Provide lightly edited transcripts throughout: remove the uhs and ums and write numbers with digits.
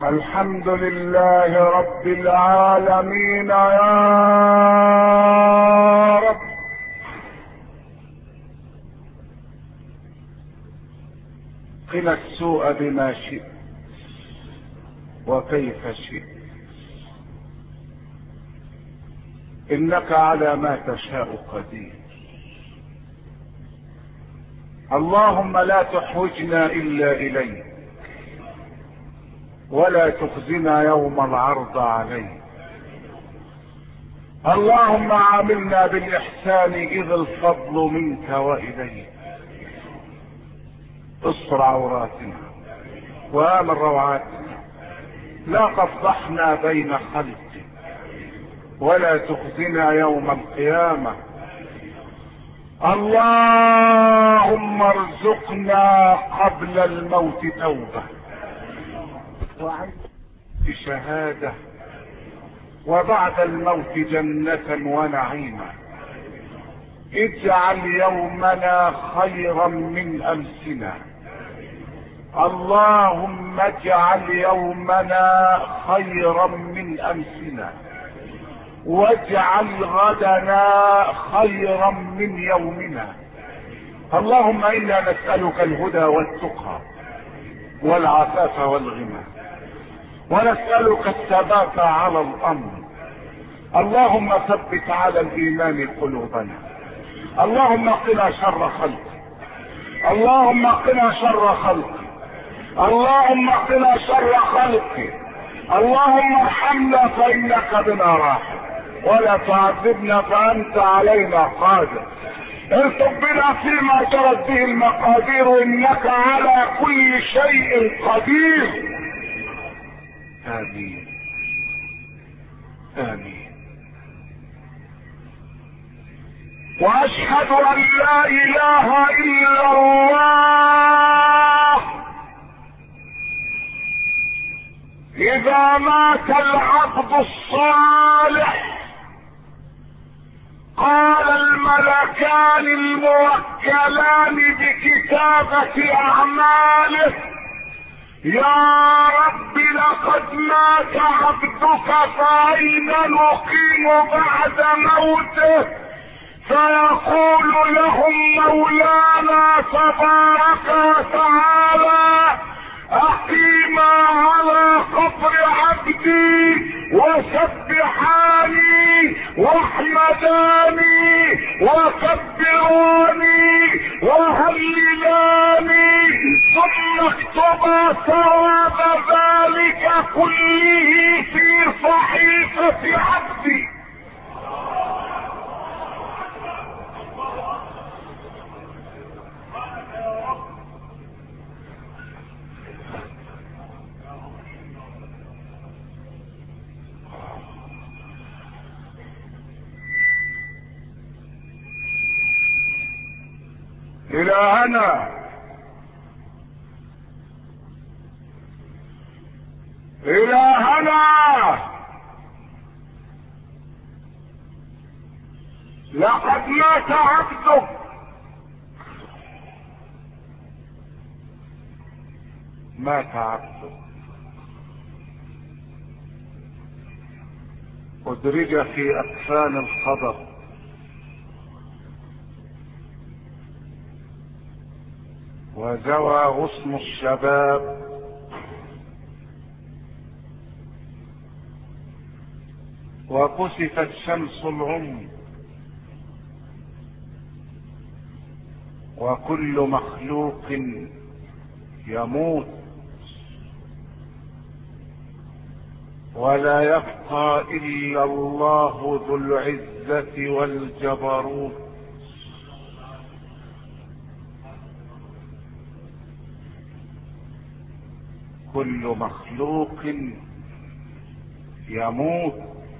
الحمد لله رب العالمين يا رب. قنا السوء بما شئت وكيف شئت، انك على ما تشاء قدير. اللهم لا تحوجنا الا اليك، ولا تخزنا يوم العرض عليك. اللهم عاملنا بالاحسان اذ الفضل منك واليك. استر عوراتنا وامن روعاتنا، لا تفضحنا بين خلقك، ولا تخزنا يوم القيامة. اللهم ارزقنا قبل الموت توبة بشهادة، وبعد الموت جنة ونعيما. اجعل يومنا خيرا من امسنا. اللهم اجعل يومنا خيرا من امسنا، واجعل غدنا خيرا من يومنا. اللهم انا نسألك الهدى والتقى والعفاف والغنى، ونسألك الثبات على الامر. اللهم ثبت على الايمان قلوبنا. اللهم قنا شر خلقك. اللهم قنا شر خلقك. اللهم قنا شر خلقك. اللهم ارحمنا فانك بنا راحم، ولا تعذبنا فانت علينا قادر. ارتب بنا فيما جرت به المقادير، انك على كل شيء قدير. امين امين. واشهد ان لا اله الا الله. اذا مات العبد الصالح قال الملكان الموكلان بكتابة اعماله: يا رب لقد مات عبدك، فأين نقيم بعد موته؟ فيقول لهم مولانا تبارك وتعالى: اقيما على قبر عبدي وسبحاني واحمداني وكبروني وهللاني، ثم اكتبا ثواب ذلك كله في صحيفة عبدي. إلهنا إلهنا لقد مات عبدك، مات عبدك، أدرج في أكفان الخضر، وزوى غصن الشباب، وكسفت شمس العمر، وكل مخلوق يموت، ولا يبقى إلا الله ذو العزة والجبروت. كل مخلوق يموت،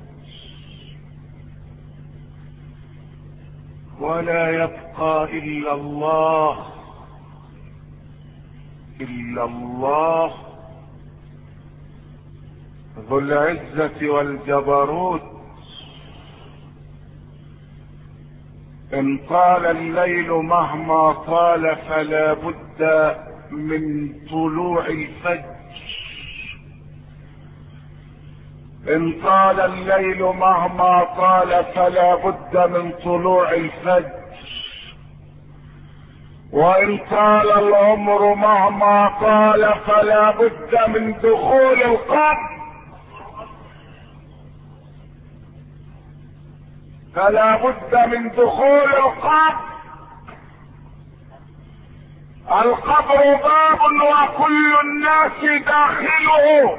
ولا يبقى إلا الله، إلا الله ذو العزة والجبروت. إن طال الليل مهما طال فلا بد من طلوع الفجر، ان طال الليل مهما طال فلا بد من طلوع الفجر، وان طال العمر مهما طال فلا بد من دخول القبر، فلا بد من دخول القبر. القبر باب وكل الناس داخله.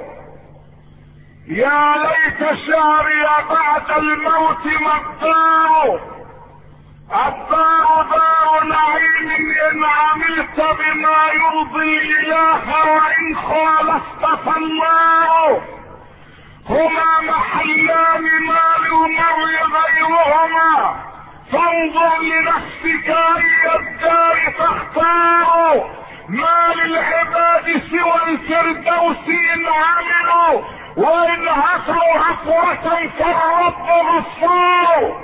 يا ليت شعري بعد الموت ما الدار، الدار دار نعيم ان عملت بما يرضي الاله وان خالفت فالنار. هما محلان ما للمرء غيرهما، فانظر لنفسك اي الدار تختار. ما للعباد سوى الفردوس ان عملوا، وان هفوا هفوة فالرب غفار.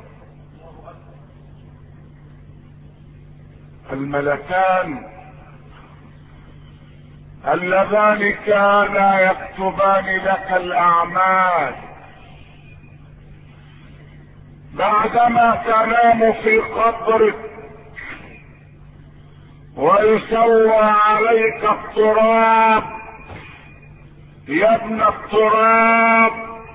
الملكان اللذان كانا يكتبان لك الاعمال بعدما تنام في قبرك ويسوى عليك التراب. يا ابن التراب،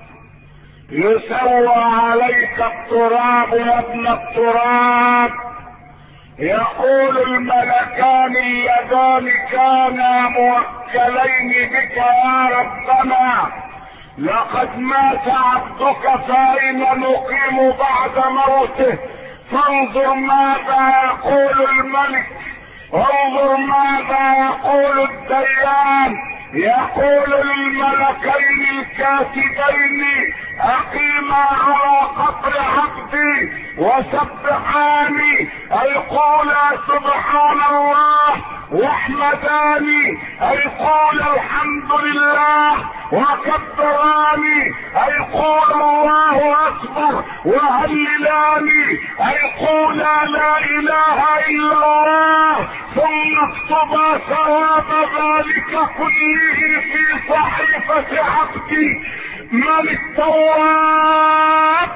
يسوى عليك التراب يا ابن التراب. يقول الملكان اللذان كانا موكلين بك يا ربنا لقد مات عبدك فأين نقيم بعد موته؟ فانظر ماذا يقول الملك، انظر ماذا يقول الديان. يقول للملكين الكاتبين اقيما على قبر عبدي وسبحاني، اي قولا سبحان الله، واحمداني اي قول الحمد لله، وكبراني اي قول الله اكبر، وهللاني اي قول لا اله الا الله، ثم اكتبا ثواب ذلك كله في صحيفة عبدي. من التواب؟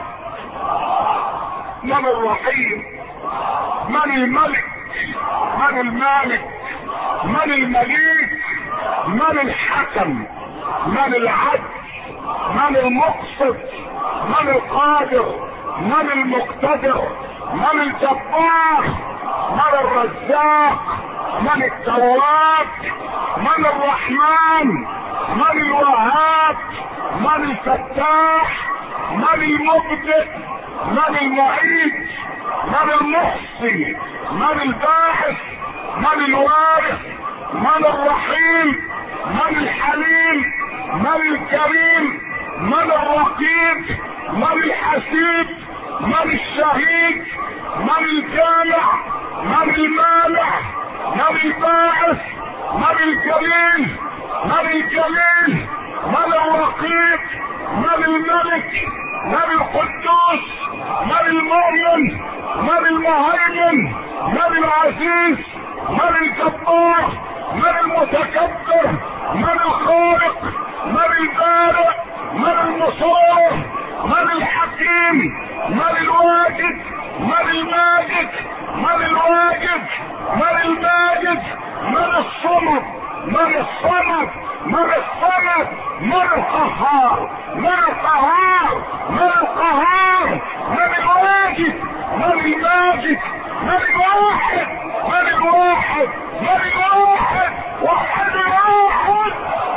من الرحيم؟ من الملك؟ من المالك؟ من المليك؟ من الحكم؟ من العدل؟ من المقسط؟ من القادر؟ من المقتدر؟ من الجبار؟ من الرزاق؟ من التواب؟ من الرحمن؟ من الوهاب؟ من الفتاح؟ من المبدئ؟ من المعيد؟ من المحصي؟ من الباعث؟ من الوارث؟ من الرحيم؟ من الحليم؟ من الكريم؟ من الرقيب؟ من الحسيب؟ من الشهيد؟ من الجامع؟ من المانع؟ من الباعث؟ من الجليل؟ من الجليل؟ من الرقيب؟ من الملك؟ من القدوس؟ من المؤمن؟ من المهيمن؟ من العزيز؟ من الجبار؟ من المتكبر؟ من الخالق؟ من البارئ؟ من المصور؟ من الحكيم؟ من الواجد؟ من الماجد؟ من الواجد؟ من الماجد؟ من الصمد؟ من الصمد؟ من الصمد؟ من القهار؟ من القهار؟ من القهار؟ من الواجد؟ من الماجد؟ من الواحد؟ من الواحد؟ من الواحد؟ وحد الواحد.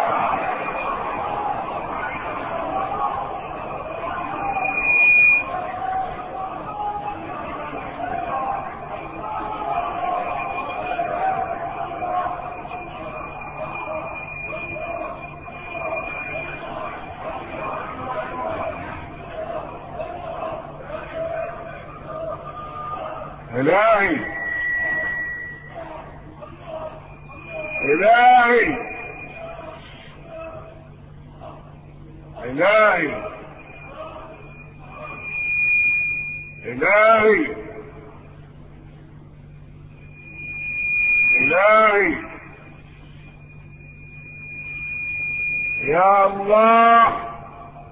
إلهي إلهي إلهي إلهي إلهي يا الله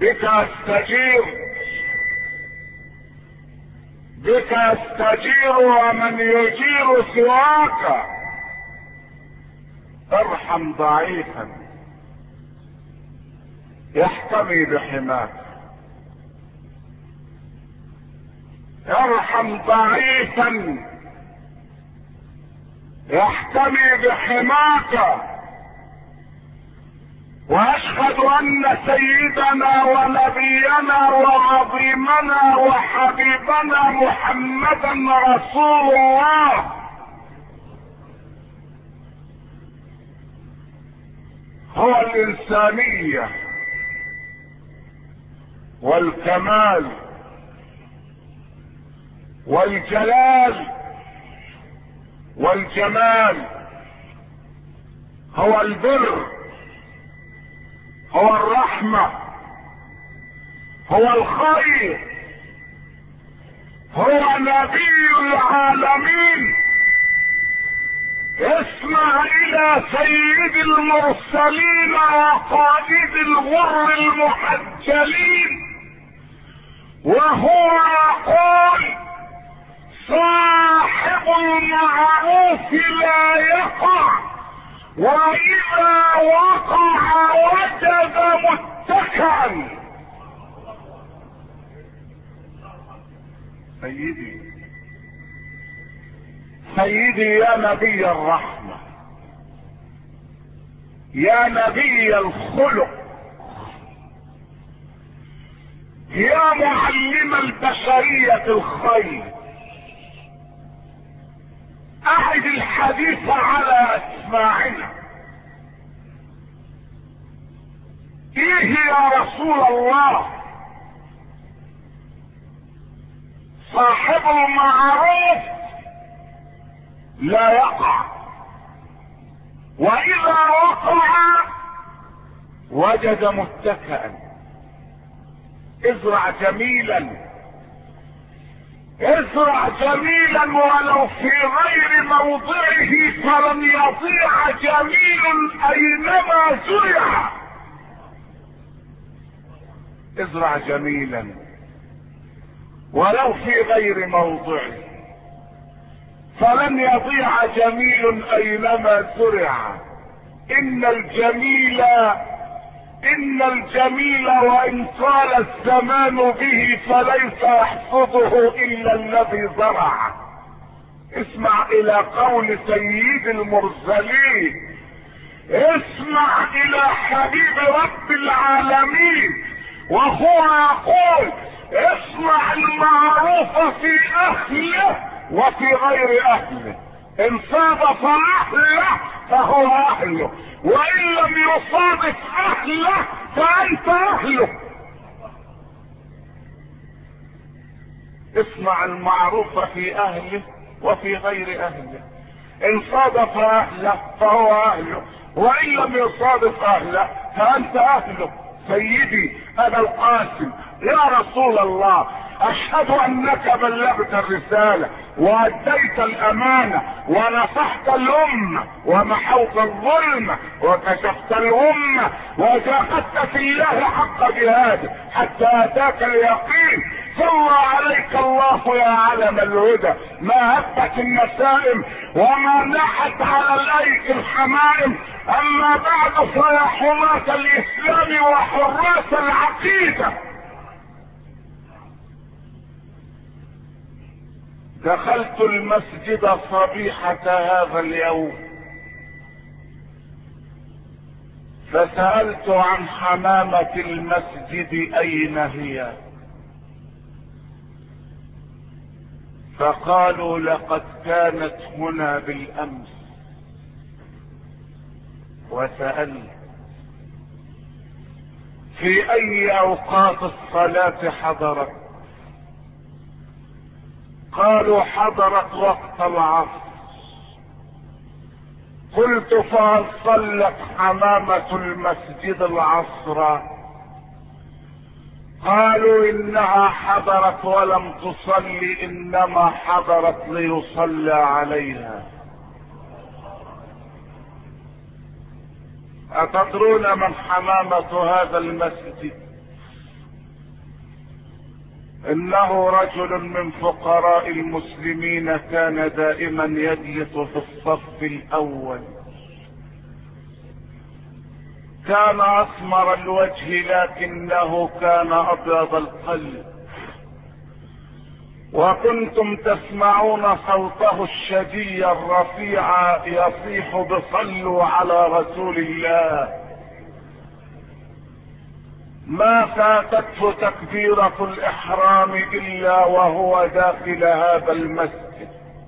بك استجير، بك استجير ومن يجير سواك. ارحم ضعيفا يحتمي بحماك، ارحم ضعيفا يحتمي بحماك. واشهد ان سيدنا ونبينا وعظيمنا وحبيبنا محمدا رسول الله هو الانسانية والكمال والجلال والجمال، هو البر، هو الرحمة، هو الخير، هو نبي العالمين. اسمع الى سيد المرسلين وقائد الغر المحجلين وهو يقول: صاحب المعروف لا يقع، واذا وقع وجد متكئا. سيدي يا نبي الرحمة، يا نبي الخلق، يا معلم البشرية الخير، اعد الحديث على اسماعنا. ايه يا رسول الله؟ صاحب المعروف لا يقع، واذا وقع وجد متكئا. ازرع جميلا، ازرع جميلا ولو في غير موضعه فلن يضيع جميل اينما زرع. ازرع جميلا ولو في غير موضعه فلن يضيع جميل اينما زرع. ان الجميل وان طال الزمان به فليس يحصده الا الذي زرع. اسمع الى قول سيد المرسلين، اسمع الى حبيب رب العالمين وهو يقول: اصنع المعروف في اهله وفي غير اهله. ان صادف اهله فهو اهله، وان لم يصادف اهله فانت اهله. اصنع المعروف في اهله وفي غير اهله. ان صادف اهله فهو اهله، وان لم يصادف اهله فانت اهله. سيدي ابا القاسم يا رسول الله، اشهد انك بلغت الرسالة واديت الامانة ونصحت الامة ومحوت الظلم وكشفت الامة وجاهدت في الله حق جهاده حتى اتاك اليقين. صلى عليك الله يا علم الهدى، ما هبت النسائم وما نحت على الايك الحمائم. اما بعد فيا حماة الاسلام وحراس العقيدة، دخلت المسجد صبيحة هذا اليوم فسألت عن حمامة المسجد اين هي، فقالوا لقد كانت هنا بالامس. وسألت في اي اوقات الصلاة حضرت، قالوا حضرت وقت العصر. قلت فهل صلت حمامة المسجد العصر؟ قالوا انها حضرت ولم تصلي، انما حضرت ليصلى عليها. اتدرون من حمامة هذا المسجد؟ انه رجل من فقراء المسلمين كان دائما يجلس في الصف الاول، كان اسمر الوجه لكنه كان ابيض القلب، وكنتم تسمعون صوته الشدي الرفيع يصيح بصلوا على رسول الله. ما فاتته تكبيرة الإحرام إلا وهو داخل هذا المسجد.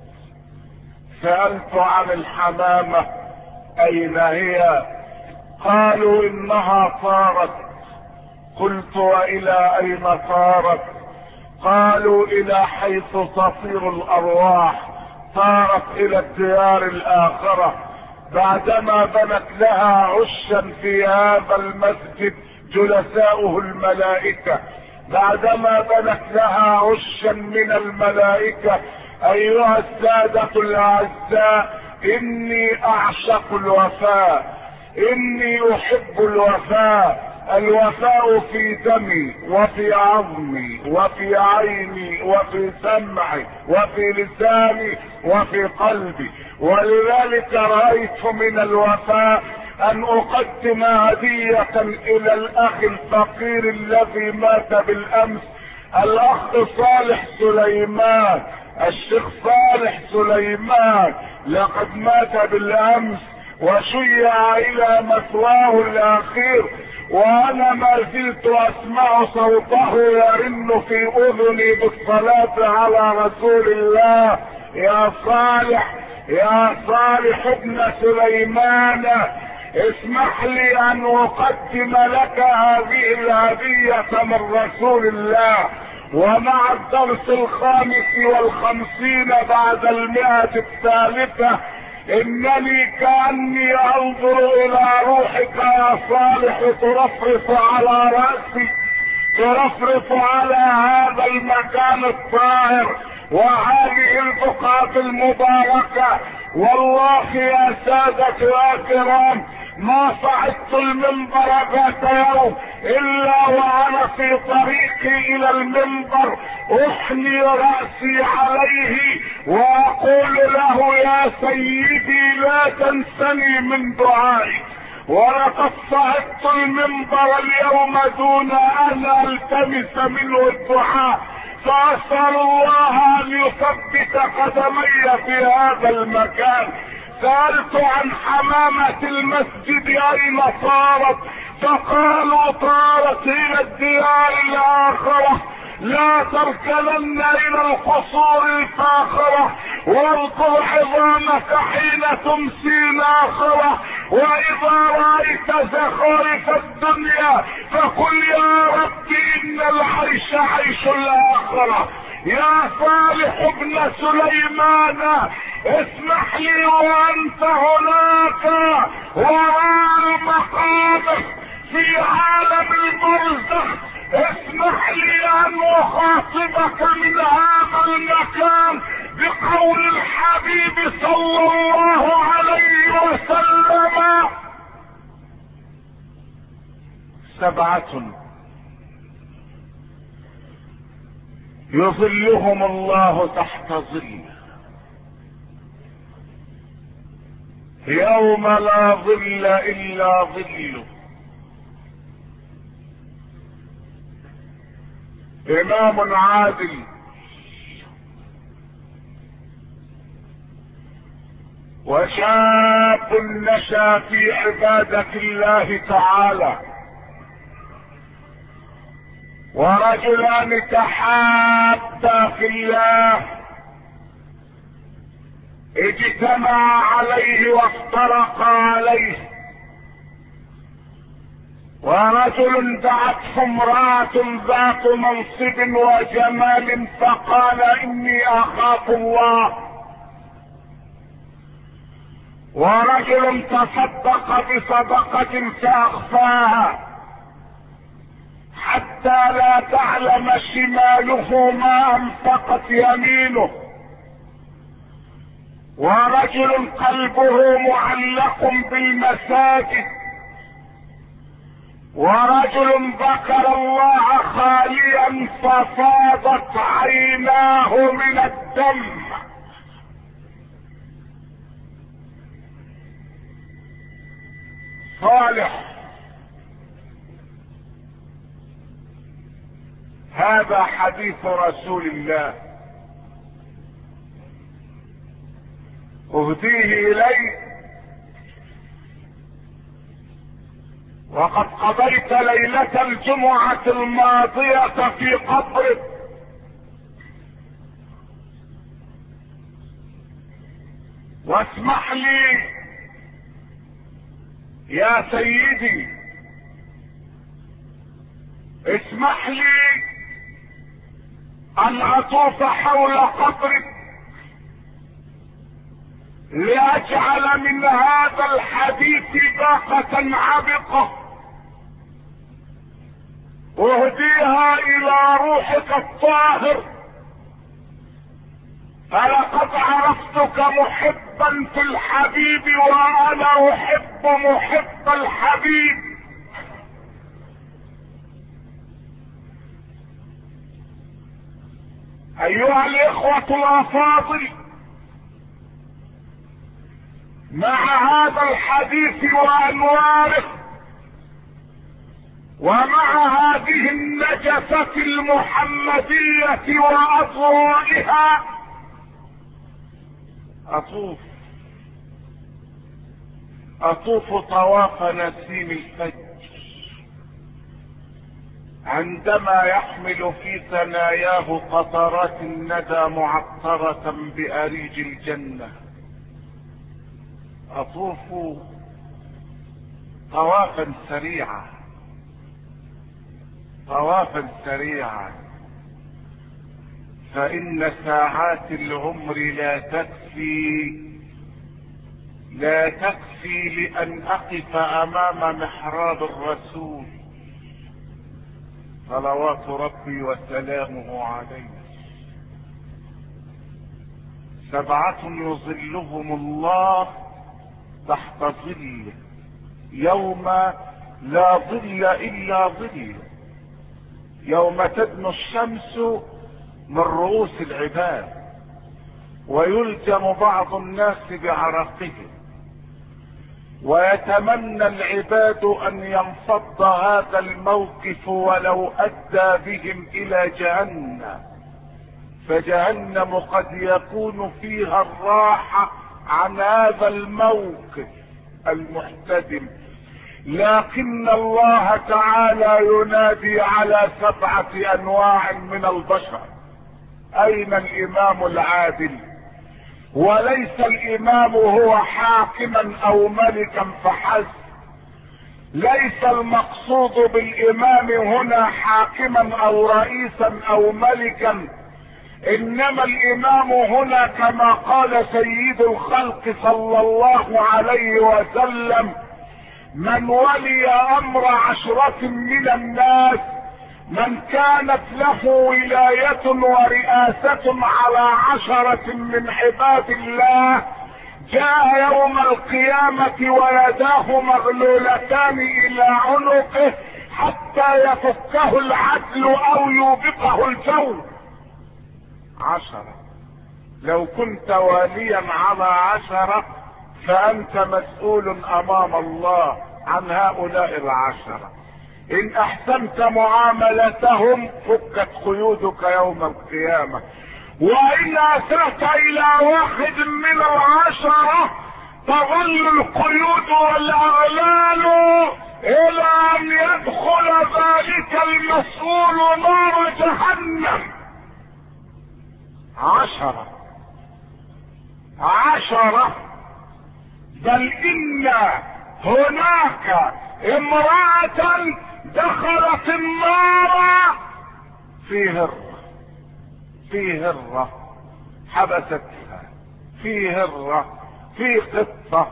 سألت عن الحمامة أين هي؟ قالوا إنها طارت. قلت وإلى أين طارت؟ قالوا إلى حيث تطير الأرواح، طارت إلى الديار الآخرة. بعدما بنت لها عشا في هذا المسجد جلساؤه الملائكة، بعدما بنت لها عشا من الملائكة. أيها السادة الأعزاء، إني أعشق الوفاء، إني أحب الوفاء. الوفاء في دمي وفي عظمي وفي عيني وفي سمعي وفي لساني وفي قلبي. ولذلك رأيت من الوفاء ان اقدم هدية الى الاخ الفقير الذي مات بالامس، الاخ صالح سليمان، الشيخ صالح سليمان لقد مات بالامس وشيع الى مثواه الاخير، وانا ما زلت اسمع صوته يرن في اذني بالصلاة على رسول الله. يا صالح، يا صالح ابن سليمان، اسمح لي ان اقدم لك هذه الهدية من رسول الله. ومع الدرس 55 بعد 100 الثالثة، انني كأني انظر الى روحك يا صالح ترفرف على رأسي، ترفرف على هذا المكان الطاهر وهذه البقعة المباركة. والله يا سادة يا كرام، ما صعدت المنبر ذات يوم الا وانا في طريقي الى المنبر احني رأسي عليه واقول له يا سيدي لا تنسني من دعائك. ولقد صعدت المنبر اليوم دون ان التمس منه الدعاء، فاسأل الله ان يثبت قدمي في هذا المكان. سألت عن حمامة المسجد اين طارت، فقالوا طارت الى الديار الاخرة. لا تركنن الى القصور الفاخرة، واذكر عظامك حين تمسي ناخرة. واذا رأيت زخارف الدنيا فقل يا رب ان العيش عيش الاخرة. يا صالح ابن سليمان، اسمح لي وانت هناك وراء مقامك في عالم البرزخ، اسمح لي ان اخاطبك من هذا المكان بقول الحبيب صلى الله عليه وسلم: 7 يظلهم الله تحت ظله يوم لا ظل الا ظله. امام عادل وشاب نشا في عبادة الله تعالى، ورجلان تحابا في الله اجتمعا عليه وافترقا عليه. ورجل دعته امرأة ذات منصب وجمال فقال اني اخاف الله. ورجل تصدق بصدقة فاخفاها حتى لا تعلم شماله ما انفقت يمينه. ورجل قلبه معلق بالمساجد ورجل ذكر الله خاليا ففاضت عيناه من الدم. صالح هذا حديث رسول الله اهديه اليك، وقد قضيت ليلة الجمعة الماضية في قبرك، واسمح لي يا سيدي، اسمح لي ان اطوف حول قبرك لاجعل من هذا الحديث باقة عبقة اهديها الى روحك الطاهر. فلقد عرفتك محبا في الحبيب، وانا احب محب الحبيب. ايها الاخوة الافاضل، مع هذا الحديث وانواره، ومع هذه النجفة المحمدية واضوائها، اطوف طواف نسيم الفجر عندما يحمل في ثناياه قطرات الندى معطرة بأريج الجنة. اطوف طوافا سريعا، طوافا سريعا، فإن ساعات العمر لا تكفي لأن أقف أمام محراب الرسول صلوات ربي وسلامه عليه. 7 يظلهم الله تحت ظله يوم لا ظل إلا ظله، يوم تدنو الشمس من رؤوس العباد ويلجم بعض الناس بعرقهم، ويتمنى العباد ان ينفض هذا الموقف ولو ادى بهم الى جهنم، فجهنم قد يكون فيها الراحة عن هذا الموقف المحتدم. لكن الله تعالى ينادي على 7 انواع من البشر: اين الامام العادل؟ وليس الامام هو حاكما او ملكا فحسب، ليس المقصود بالامام هنا حاكما او رئيسا او ملكا، انما الامام هنا كما قال سيد الخلق صلى الله عليه وسلم: من ولي امر 10 من الناس، من كانت له ولاية ورئاسة على 10 من عباد الله، جاء يوم القيامة ويداه مغلولتان الى عنقه حتى يفكه العدل او يوبقه الجور. 10. لو كنت واليا على 10 فانت مسؤول امام الله عن هؤلاء 10. ان احسنت معاملتهم فكت قيودك يوم القيامة، وان اسأت الى 1 من 10 تظل القيود والاغلال الى ان يدخل ذلك المسؤول نار جهنم. 10 بل ان هناك امرأة دخلت النار في هرة حبستها، في هرة في قطة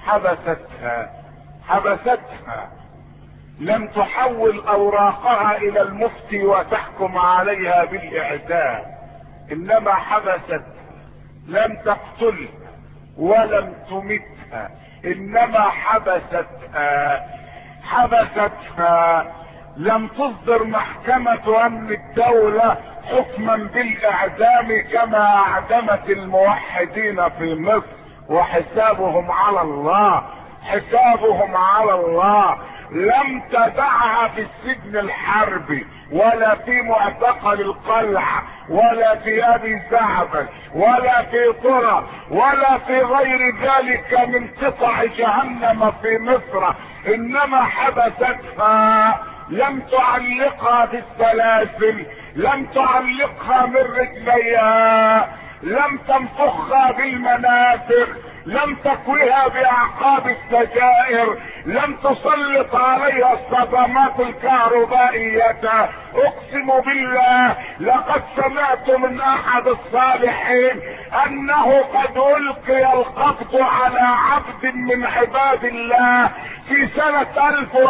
حبستها، لم تحول اوراقها الى المفتي وتحكم عليها بالاعدام، انما حبستها، لم تقتلها ولم تمتها، انما حبستها. حبستها. لم تصدر محكمة امن الدولة حكما بالاعدام كما اعدمت الموحدين في مصر، وحسابهم على الله، حسابهم على الله. لم تدعها في السجن الحربي ولا في معتقل القلعة ولا في ابي زعبل ولا في طرى ولا في غير ذلك من قطع جهنم في مصر، انما حبستها. لم تعلقها بالسلاسل، لم تعلقها من رجليها، لم تنفخها بالمنافخ، لم تكويها باعقاب السجائر، لم تسلط عليها الصدمات الكهربائية. اقسم بالله لقد سمعت من احد الصالحين انه قد القي القبض على عبد من عباد الله في سنة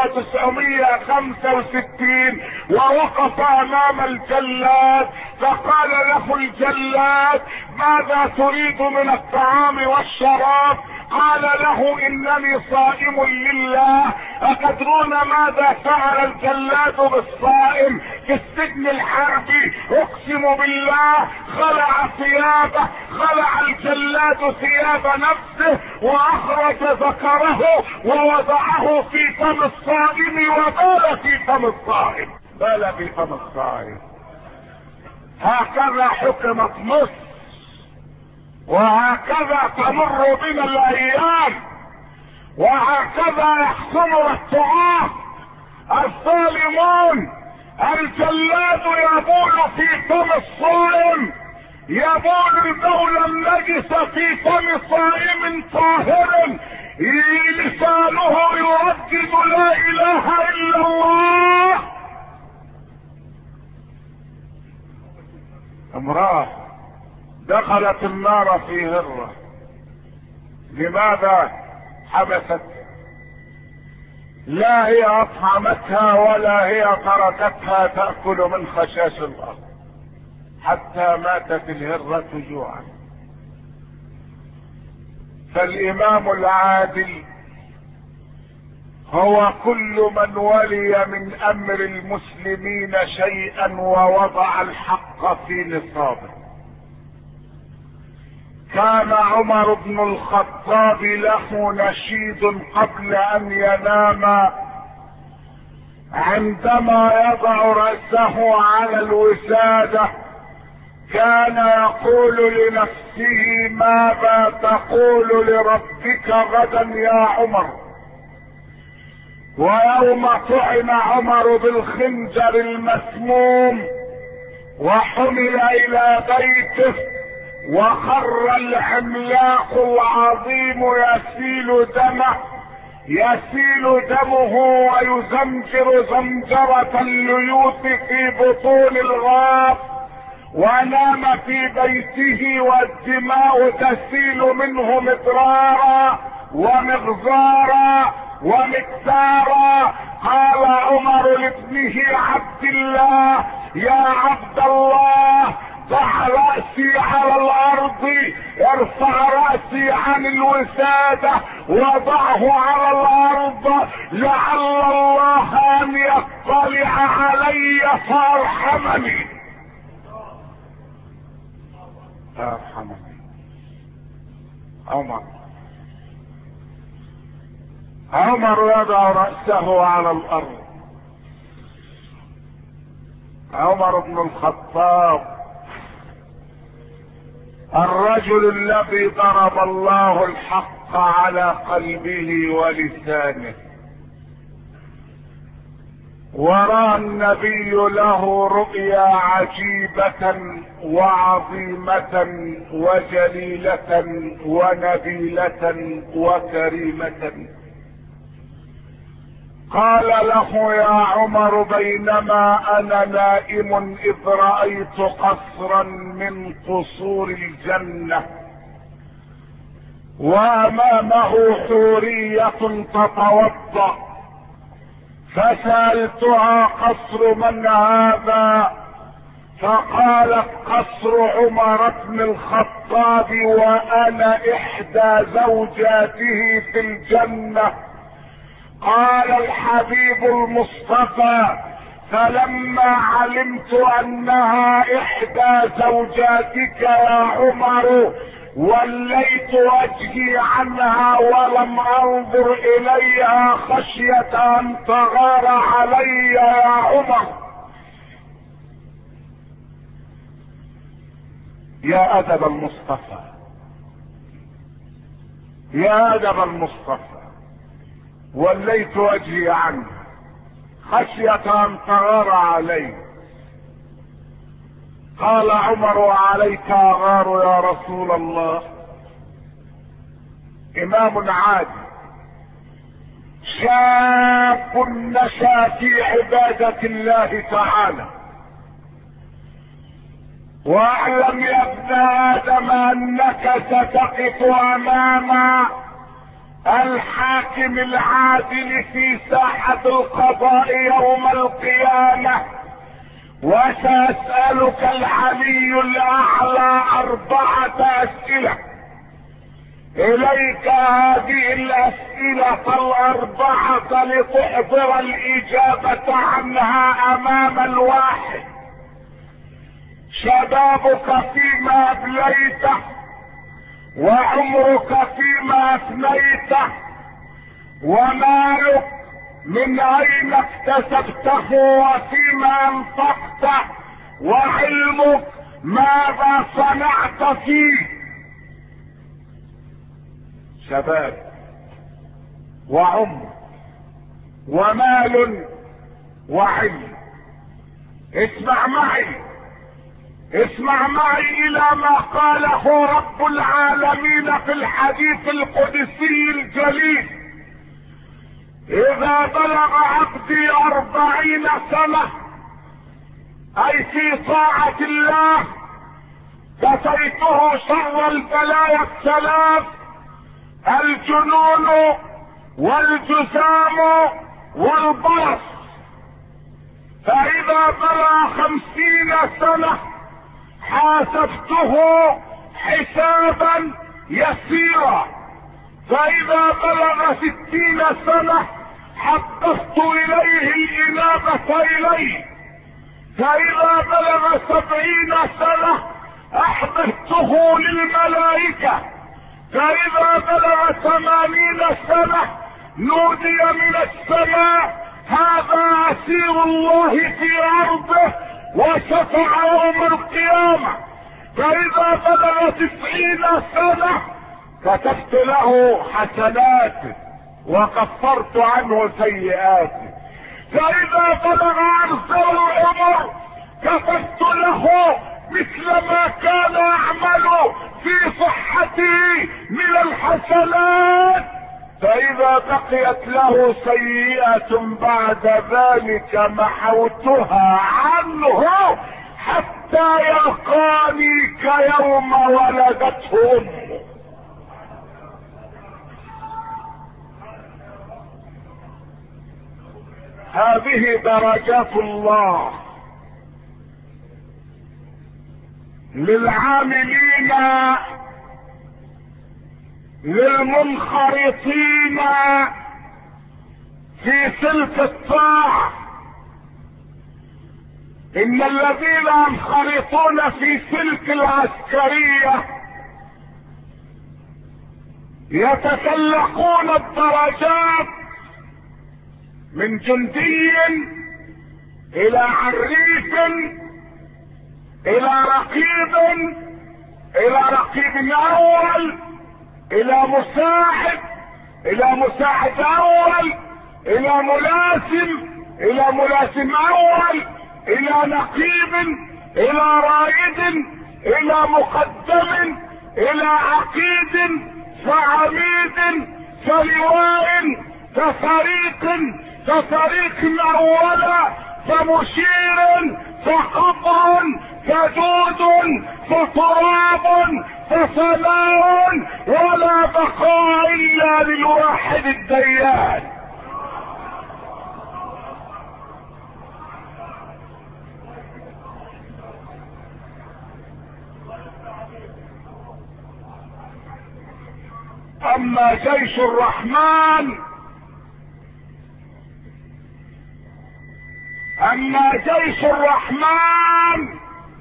1965، ووقف امام الجلاد فقال له الجلاد: ماذا تريد من الطعام والشراب؟ قال له: انني صائم لله. اتدرون ماذا فعل الجلاد بالصائم في السجن الحربي؟ اقسم بالله خلع ثيابه، خلع الجلاد ثياب نفسه واخرج ذكره ووضعه في فم الصائم وبال في فم الصائم، بال في فم الصائم. هكذا حكمت مصر، وهكذا تمر بنا الايام، وهكذا يحكمنا الطغاة الظالمون. الجلاد يبول في فم الصائم، يبول البول النجس في فم صائم طاهر لسانه يردد لا اله الا الله. امرأة دخلت النار في هرة، لماذا حبست؟ لا هي اطعمتها ولا هي تركتها تأكل من خشاش الارض حتى ماتت الهرة جوعا. فالامام العادل هو كل من ولي من امر المسلمين شيئا ووضع الحق في نصابه. كان عمر بن الخطاب له نشيد قبل ان ينام، عندما يضع رأسه على الوسادة كان يقول لنفسه: ماذا تقول لربك غدا يا عمر؟ ويوم طعن عمر بالخنجر المسموم وحمل الى بيته وخر العملاق العظيم يسيل دمه ويزمجر زمجرة الليوث في بطون الغاب، ونام في بيته والدماء تسيل منه مدرارا ومغزارا ومكسارا. قال عمر لابنه عبد الله: يا عبد الله، ضع رأسي على الارض، ارفع رأسي عن الوسادة وضعه على الارض، لعل الله ان يطلع علي فارحمني. عمر يضع رأسه على الارض. عمر بن الخطاب الرجل الذي ضرب الله الحق على قلبه ولسانه، ورأى النبي له رؤيا عجيبة وعظيمة وجليلة ونبيلة وكريمة. قال له: يا عمر، بينما انا نائم اذ رأيت قصرا من قصور الجنة وامامه حورية تتوضأ، فسألتها: قصر من هذا؟ فقالت: قصر عمر بن الخطاب، وانا احدى زوجاته في الجنة. قال الحبيب المصطفى: فلما علمت انها احدى زوجاتك يا عمر وليت وجهي عنها ولم انظر اليها خشية ان تغار علي يا عمر. يا ادب المصطفى، يا ادب المصطفى، وليت وجهي عنه خشية ان تغار علي. قال عمر: وعليك اغار يا رسول الله؟ امام عادل شاب نشا في عبادة الله تعالى. واعلم يا ابن ادم انك ستقف امام الحاكم العادل في ساحة القضاء يوم القيامة، وسأسألك العلي الاعلى 4 اسئلة. اليك هذه الاسئلة 4 لتحضر الاجابة عنها امام الواحد. شبابك فيما ابليته، وعمرك فيما افنيته، ومالك من اين اكتسبته وفيما انفقته، وعلمك ماذا صنعت فيه. شباب وعمر ومال وعلم. اسمع معي، اسمع معي الى ما قاله رب العالمين في الحديث القدسي الجليل: اذا بلغ عبدي 40 سنة اي في طاعة الله كفيته شر البلايا الثلاث: الجنون والجذام والبرص. فاذا بلغ 50 سنة حاسبته حسابا يسيرا. فاذا بلغ 60 سنة حببت اليه الانابة اليه. فاذا بلغ 70 سنة احببته للملائكة. فاذا بلغ 80 سنة نودي من السماء: هذا اسير الله في ارضه وشفع يوم القيامة. فاذا بلغ 90 سنة كتبت له حسناته وكفرت عنه سيئاته. فاذا بلغ ارسل العمر كتبت له مثل ما كان يعمل في صحته من الحسنات. فاذا بقيت له سيئة بعد ذلك محوتها عنه حتى يلقاني كيوم ولدته امه. هذه درجات الله للعاملين للمنخرطين في سلك الطاعة. ان الذين ينخرطون في سلك العسكرية يتسلقون الدرجات من جندي الى عريف الى رقيب اول الى مساعد اول الى ملازم اول الى نقيب الى رائد الى مقدم الى عقيد فعميد فلواء كفريق اولا فمشير فقطع فجود فتراب فسماء ولا بقاء الا للواحد الديان. اما جيش الرحمن اما جيش الرحمن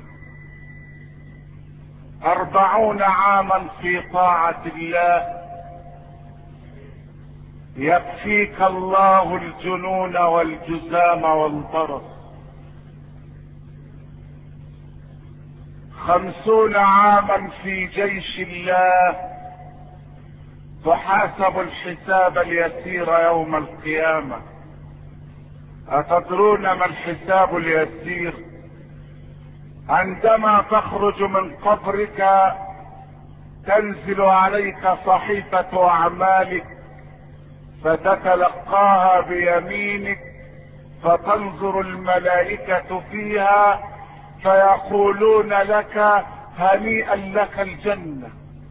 40 عاما في طاعة الله يكفيك الله الجنون والجزام والبرص. 50 عاما في جيش الله تحاسب الحساب اليسير يوم القيامة. أتدرون ما الحساب اليسير؟ عندما تخرج من قبرك تنزل عليك صحيفة أعمالك فتتلقاها بيمينك، فتنظر الملائكة فيها فيقولون لك هنيئا لك الجنة.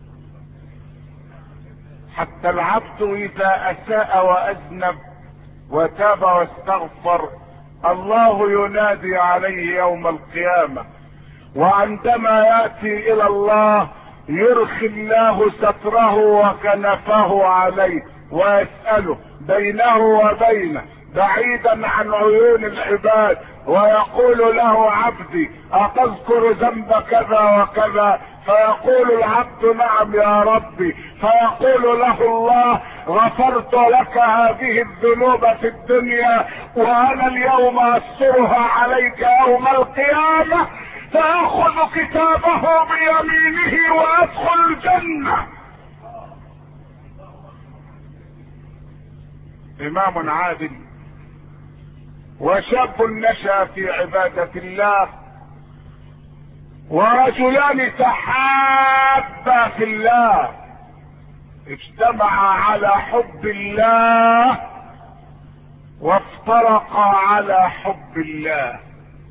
حتى العبد إذا أساء وأذنب وتاب واستغفر الله ينادي عليه يوم القيامة، وعندما يأتي إلى الله يرخي الله ستره وكنفه عليه ويسأله بينه وبينه بعيدا عن عيون العباد، ويقول له عبدي أتذكر ذنب كذا وكذا؟ فيقول العبد نعم يا ربي، فيقول له الله غفرت لك هذه الذنوب في الدنيا وانا اليوم استرها عليك يوم القيامة، فيأخذ كتابه بيمينه ويدخل الجنة. امام عادل وشاب نشأ في عبادة الله، ورجلان تحابا في الله اجتمعا على حب الله وافترقا على حب الله.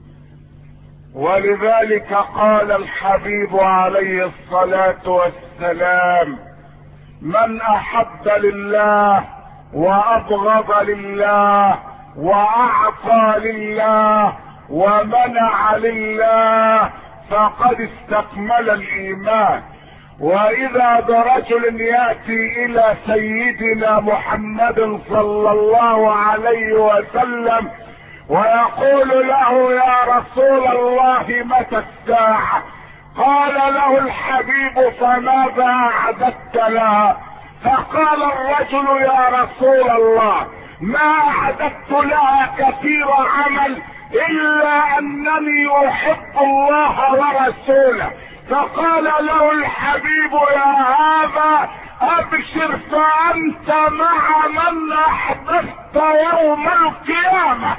ولذلك قال الحبيب عليه الصلاة والسلام من احب لله وابغض لله واعطى لله ومنع لله فقد استكمل الايمان. واذا برجل ياتي الى سيدنا محمد صلى الله عليه وسلم ويقول له يا رسول الله متى الساعة؟ قال له الحبيب فماذا اعددت لها؟ فقال الرجل يا رسول الله ما اعددت لها كثير عمل الا انني احب الله ورسوله. فقال له الحبيب يا هذا ابشر فانت مع من احببت يوم القيامة.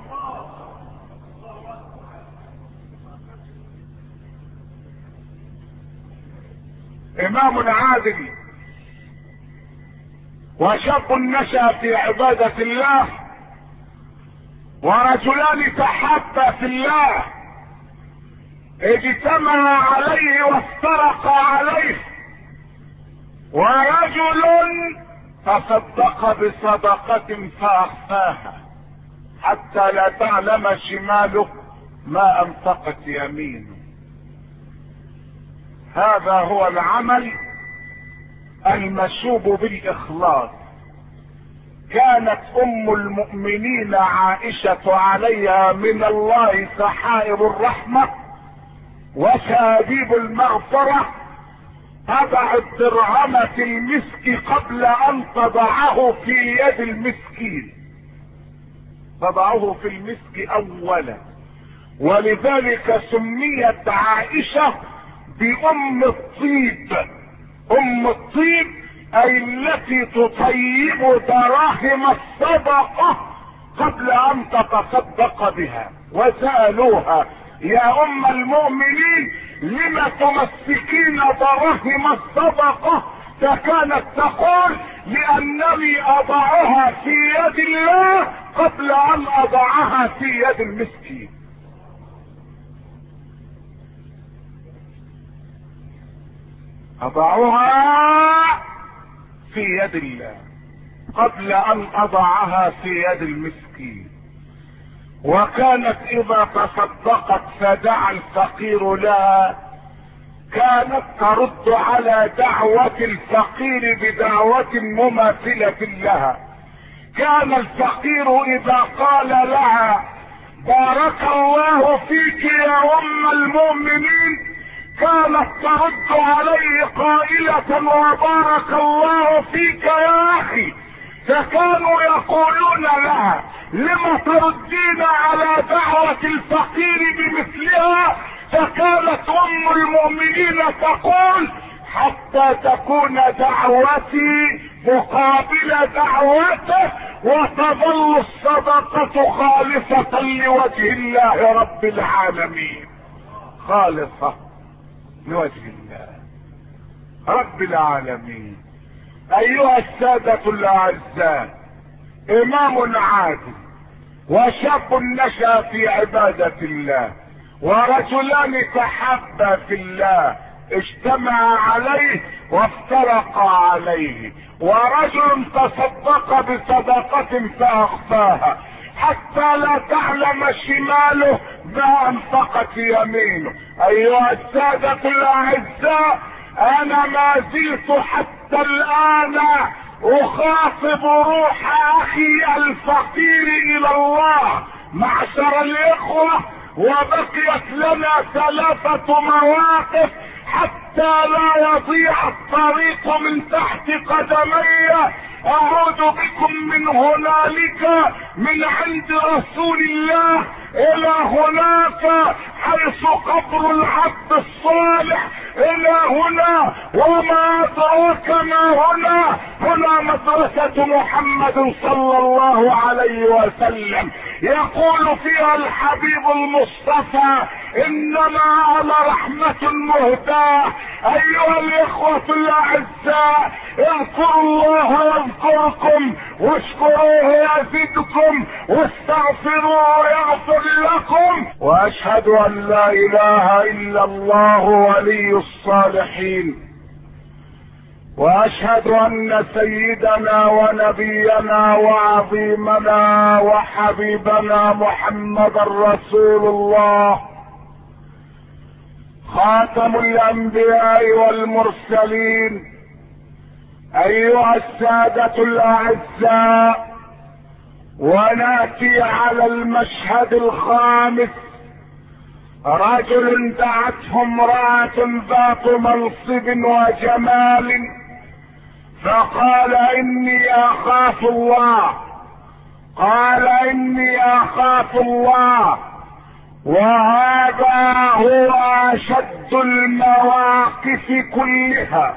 امام عادل وشاب نشأ في عبادة الله، ورجلان تحابا في الله اجتمعا عليه وافترقا عليه. ورجل تصدق بصدقة فأخفاها حتى لا تعلم شماله ما أنفقت يمينه. هذا هو العمل المشوب بالإخلاص. كانت أم المؤمنين عائشة عليها من الله سحائب الرحمة وشهاديب المغفرة تضع الدرهم في المسك قبل أن تضعه في يد المسكين، تضعه في المسك أولا. ولذلك سميت عائشة بأم الطيب. أم الطيب أي التي تطيب دراهم الصدقة قبل أن تتصدق بها. وسألوها يا أم المؤمنين لم تمسكين دراهم الصدقة؟ فكانت تقول لأنني أضعها في يد الله قبل أن أضعها في يد المسكين. أضعها في يد الله قبل أن أضعها في يد المسكين. وكانت إذا تصدقت فدعا الفقير لها كانت ترد على دعوة الفقير بدعوة مماثلة لها. كان الفقير إذا قال لها بارك الله فيك يا ام المؤمنين كانت ترد عليه قائلة وبارك الله فيك يا اخي، فكانوا يقولون لها لم تردين على دعوة الفقير بمثلها؟ فكانت ام المؤمنين تقول حتى تكون دعوتي مقابل دعوته وتظل الصدقة خالصة لوجه الله رب العالمين، خالصة لوجه الله رب العالمين. ايها السادة الاعزاء، امام عادل وشاب نشأ في عبادة الله ورجلان تحبا في الله اجتمع عليه وافترقا عليه، ورجل تصدق بصدقة فاخفاها حتى لا تعلم شماله ما انفقت يمينه. ايها السادة الاعزاء، انا ما زلت حتى الان اخاطب روح اخي الفقير الى الله معشر الاخوة، وبقيت لنا 3 مواقف حتى لا يضيع الطريق من تحت قدمي. اعود بكم من هنالك من عند رسول الله الى هناك حيث قبر العبد الصالح الى هنا، وما ادراك ما هنا، هنا مدرسة محمد صلى الله عليه وسلم. يقول فيها الحبيب المصطفى انما انا رحمة مهداة. ايها الاخوة الاعزاء، اذكروا الله يذكركم واشكروه يزدكم واستغفروه يغفر لكم. واشهد ان لا اله الا الله ولي الصالحين، واشهد ان سيدنا ونبينا وعظيمنا وحبيبنا محمد رسول الله خاتم الانبياء والمرسلين. ايها السادة الاعزاء، وناتي على المشهد الخامس. رجل دعته امرأة ذات منصب وجمال فقال اني اخاف الله، قال اني اخاف الله. وهذا هو اشد المواقف كلها،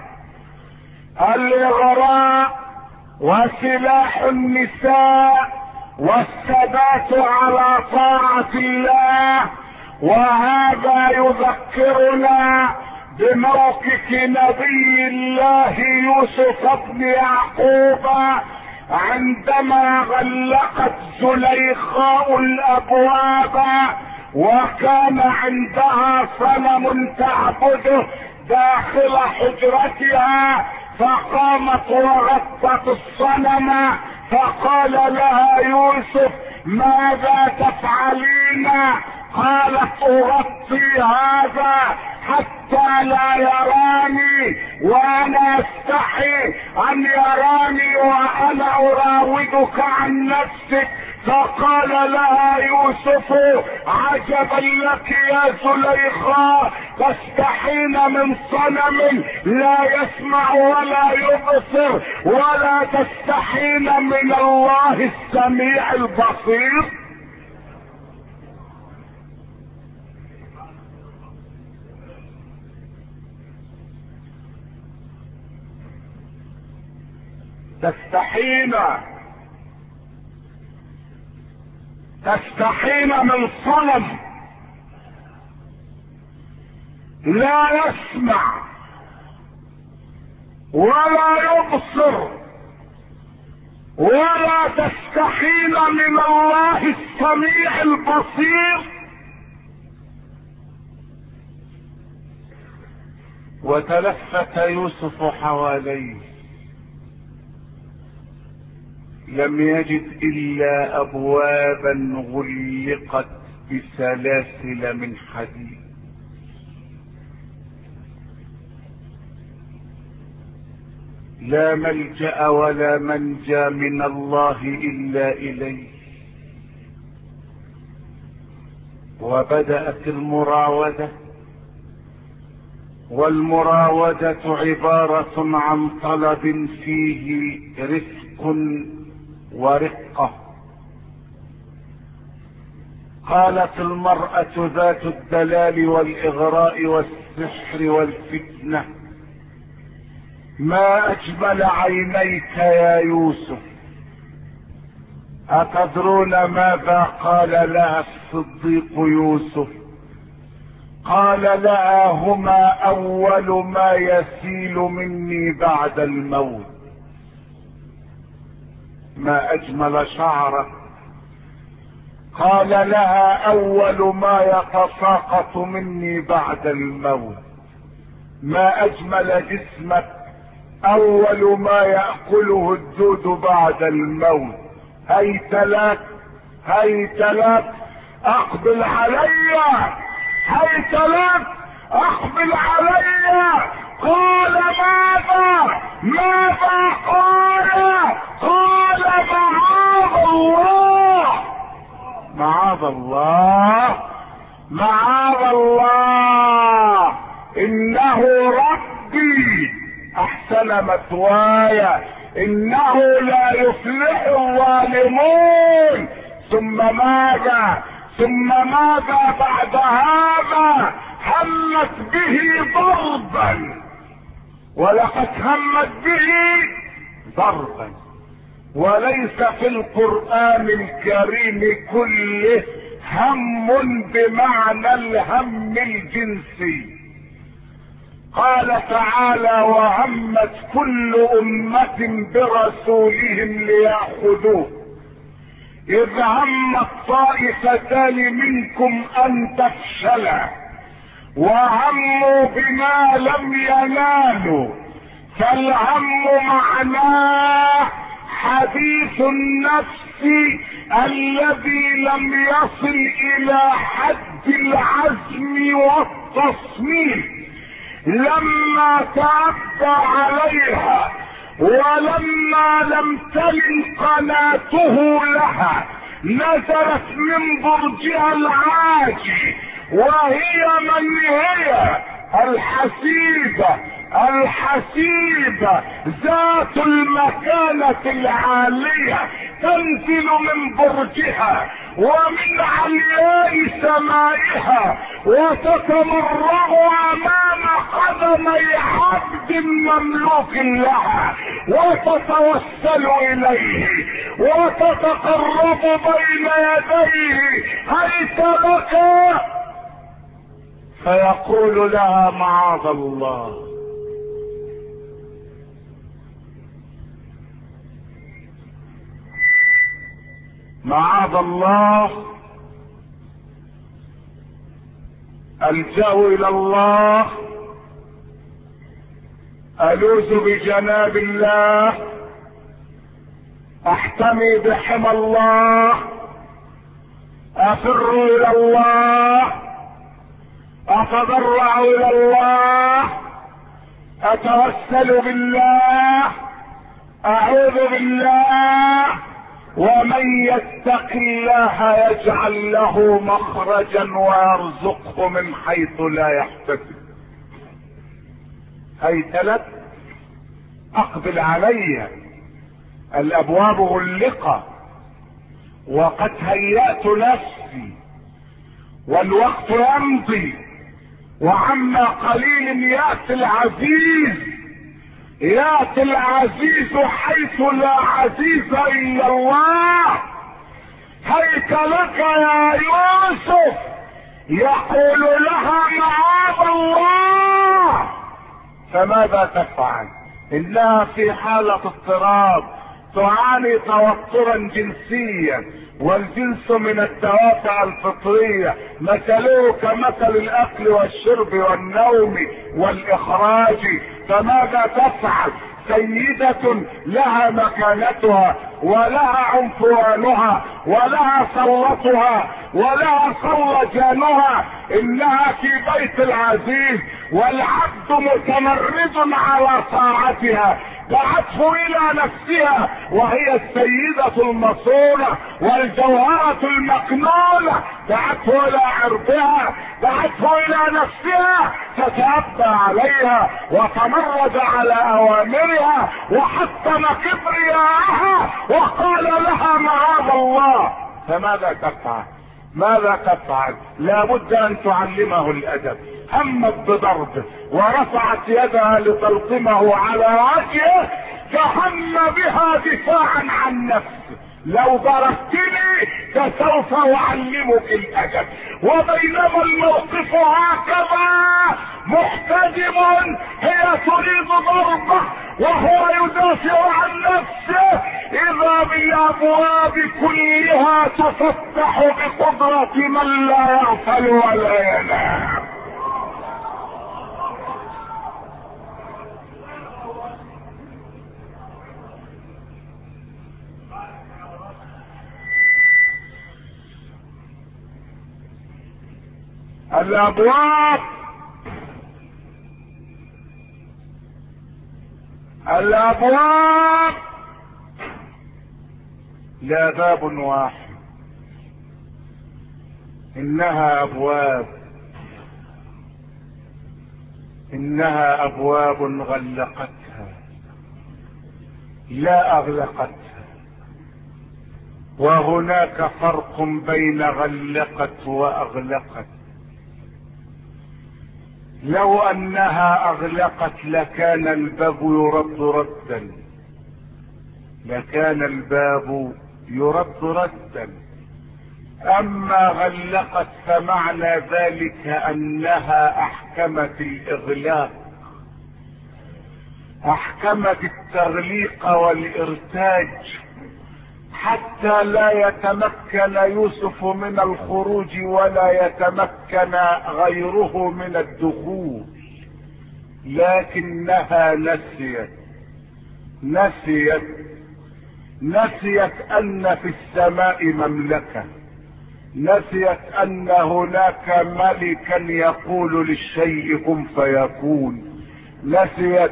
الاغراء وسلاح النساء والثبات على طاعة الله. وهذا يذكرنا بموقف نبي الله يوسف بن يعقوب عندما غلقت زليخاء الابواب وكان عندها صنم تعبده داخل حجرتها، فقامت وغطت الصنم فقال لها يوسف ماذا تفعلين؟ قالت اغطي هذا حتى لا يراني وانا استحي ان يراني وانا اراودك عن نفسك. فقال لها يوسف عجبا لك يا زليخاء، تستحين من صنم لا يسمع ولا يبصر، ولا تستحين من الله السميع البصير. تستحين من صنم لا يسمع ولا يبصر، ولا تستحين من الله السميع البصير. وتلفت يوسف حواليه لم يجد الا ابوابا غلقت بسلاسل من حديد. لا ملجأ ولا منجى من الله الا اليه. وبدأت المراودة. والمراودة عبارة عن طلب فيه رفق ورقة. قالت المرأة ذات الدلال والإغراء والسحر والفتنة: ما أجمل عينيك يا يوسف. أتدرون ماذا قال لها الصديق يوسف؟ قال لها: هما أول ما يسيل مني بعد الموت. ما أجمل شعرك. قال لها: أول ما يتساقط مني بعد الموت. ما أجمل جسمك. أول ما يأكله الدود بعد الموت. هيت لك هيت لك أقبل علي، هيت لك أقبل علي. قال: ماذا قال؟ قال: معاذ الله، معاذ الله، معاذ الله، إنه ربي أحسن مثواي، إنه لا يفلح الظالمون. ثم ماذا بعد هذا؟ همت به ضربا، ولقد همت به ضربا. وليس في القرآن الكريم كله هم بمعنى الهم الجنسي. قال تعالى: وهمت كل أمة برسولهم ليأخذوه إذ همت طائفتان منكم أن تفشلا وهموا بما لم ينالوا. فالهم معناه حديث النفس الذي لم يصل إلى حد العزم والتصميم، لما تعدى عليها ولما لم تلن قناته لها نزلت من برجها العاجي، وهي من هي؟ الحسيبة ذات المكانة العالية، تنزل من برجها ومن علياء سمائها وتتمرغ امام قدمي عبد مملوك لها وتتوسل اليه وتتقرب بين يديه: هيت لك. فيقول لها: معاذ الله. معاذ الله، ألجأ إلى الله، ألوذ بجناب الله، أحتمي بحمى الله، أفر إلى الله، أتضرع إلى الله، أتوسل بالله، أعوذ بالله. ومن يتق الله يجعل له مخرجا ويرزقه من حيث لا يحتسب. هيت لك أقبل علي، الأبواب غلقت وقد هيأت نفسي والوقت يمضي، وعما قليل يأتي العزيز، يأتي العزيز حيث لا عزيز إلا الله. هيت لك يا يوسف. يقول لها: معاذ الله. فماذا تفعل؟ إنها في حالة اضطراب، تعاني توترا جنسيا، والجنس من الدوافع الفطرية، مثله كمثل الأكل والشرب والنوم والإخراج. فماذا تفعل؟ سيدة لها مكانتها ولها عنفوانها ولها صلتها ولها صلجانها. انها في بيت العزيز والعبد متمرد على طاعتها. دعته الى نفسها وهي السيدة المصونة والجوهرة المكنونة، دعته الى عرضها، دعته الى نفسها، فتأبى عليها وتمرد على اوامرها وحطم كبرياءها وقال لها معاذ الله. فماذا تفعل؟ ماذا تفعل؟ لابد ان تعلمه الادب. همت بضربه ورفعت يدها لتلطمه على وجهه، فهم بها دفاعا عن نفسه. لو ضربتني فسوف اعلمك الادب. وبينما الموقف هكذا محتدم، هي تريد ضربه وهو يدافع عن نفسه، اذا بالابواب كلها تفتح بقدرة من لا يغفل ولا ينام. الابواب لا باب واحد، انها ابواب غلقتها لا اغلقتها. وهناك فرق بين غلقت واغلقت. لو انها اغلقت لكان الباب يرد ردا، اما غلقت فمعنى ذلك انها احكمت الاغلاق، احكمت التغليق والارتاج حتى لا يتمكن يوسف من الخروج ولا يتمكن غيره من الدخول. لكنها نسيت ان في السماء مملكة، نسيت ان هناك ملكا يقول للشيء كن فيكون، نسيت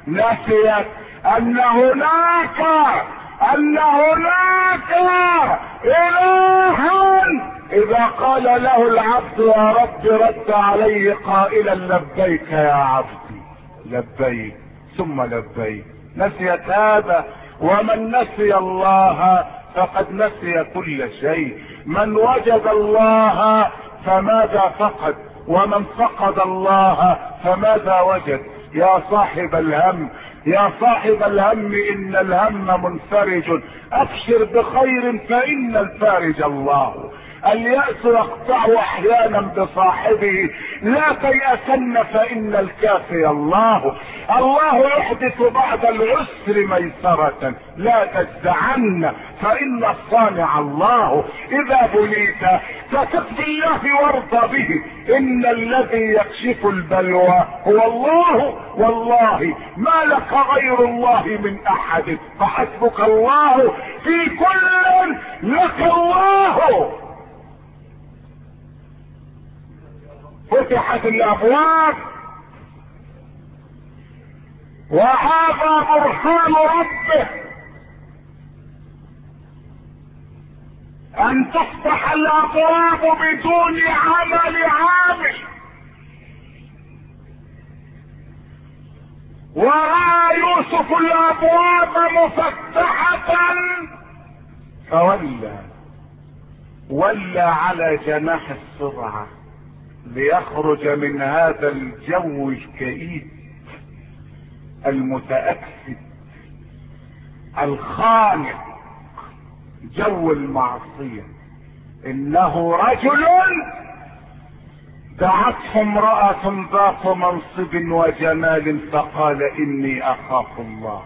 ان هناك إلها إذا قال له العبد يا رب رد عليه قائلا لبيك يا عبدي، لبيك ثم لبيك. نسيت هذا، ومن نسي الله فقد نسي كل شيء. من وجد الله فماذا فقد، ومن فقد الله فماذا وجد. يا صاحب الهم ان الهم منفرج، ابشر بخير فان الفارج الله. اليأس يقطع احيانا بصاحبه، لا تيأسن فان الكافي الله. الله يحدث بعد العسر ميسرة، لا تجزعن فان الصانع الله. اذا بليت فثق بالله وارض به، ان الذي يكشف البلوى هو الله، والله ما لك غير الله من احد، فحسبك الله في كل لك الله. فتحت الابواب، وهذا برهان ربه ان تفتح الابواب بدون عمل عامل. ورأى يوسف الابواب مفتحة فولى على جناح السرعة ليخرج من هذا الجو الكئيب المتأكد الخانق، جو المعصية. انه رجل دعته امرأة ذات منصب وجمال فقال اني اخاف الله.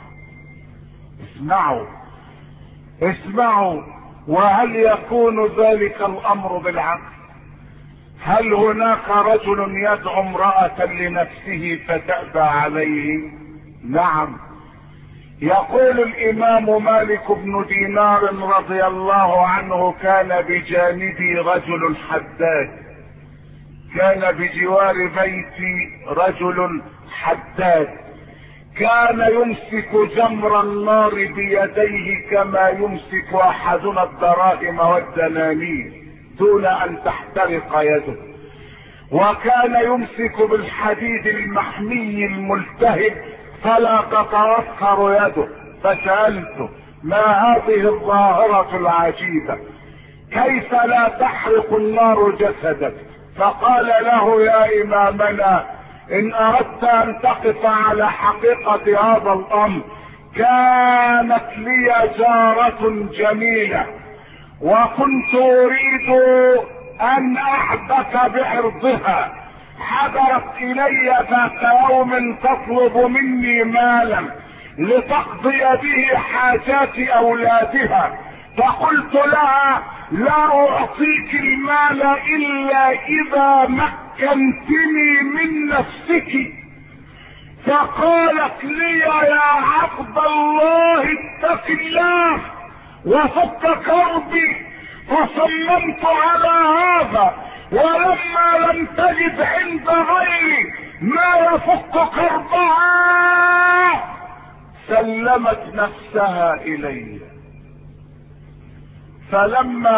اسمعوا، وهل يكون ذلك الامر بالعكس؟ هل هناك رجل يدعو امرأة لنفسه فتأبى عليه؟ نعم. يقول الامام مالك بن دينار رضي الله عنه كان بجانبي رجل حداد، كان بجوار بيتي رجل حداد، كان يمسك جمر النار بيديه كما يمسك احدنا الدراهم والدنانير دون ان تحترق يده، وكان يمسك بالحديد المحمي الملتهب فلا تتوخر يده. فسألته: ما هذه الظاهرة العجيبة؟ كيف لا تحرق النار جسدك؟ فقال له: يا إمامنا، إن أردت أن تقف على حقيقة هذا الأمر، كانت لي جارة جميلة وكنت أريد أن أحبك بعرضها، حضرت إلي ذات يوم تطلب مني مالا لتقضي به حاجات أولادها، فقلت لها: لا أعطيك المال إلا إذا مكنتني من نفسك. فقالت لي: يا عبد الله اتق الله وفك كربي. فصممت على هذا، ولما لم تجد عند غيري ما يفك كربها سلمت نفسها إلي. فلما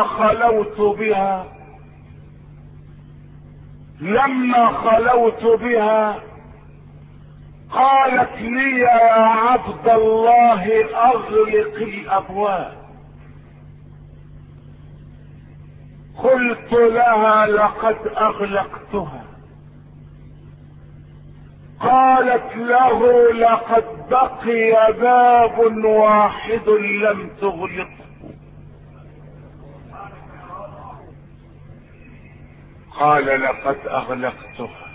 خلوت بها قالت لي: يا عبد الله اغلق الابواب. قلت لها: لقد اغلقتها. قالت له: لقد بقي باب واحد لم تغلقه. قال: لقد اغلقتها.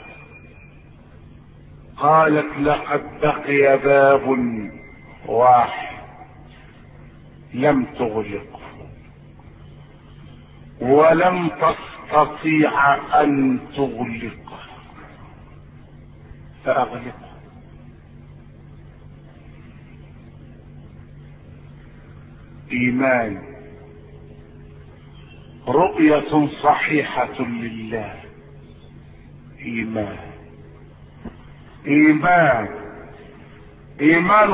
قالت: لقد بقي باب واحد لم تغلقه ولم تستطيع ان تغلقه فاغلقه. ايمان، رؤية صحيحة لله. ايمان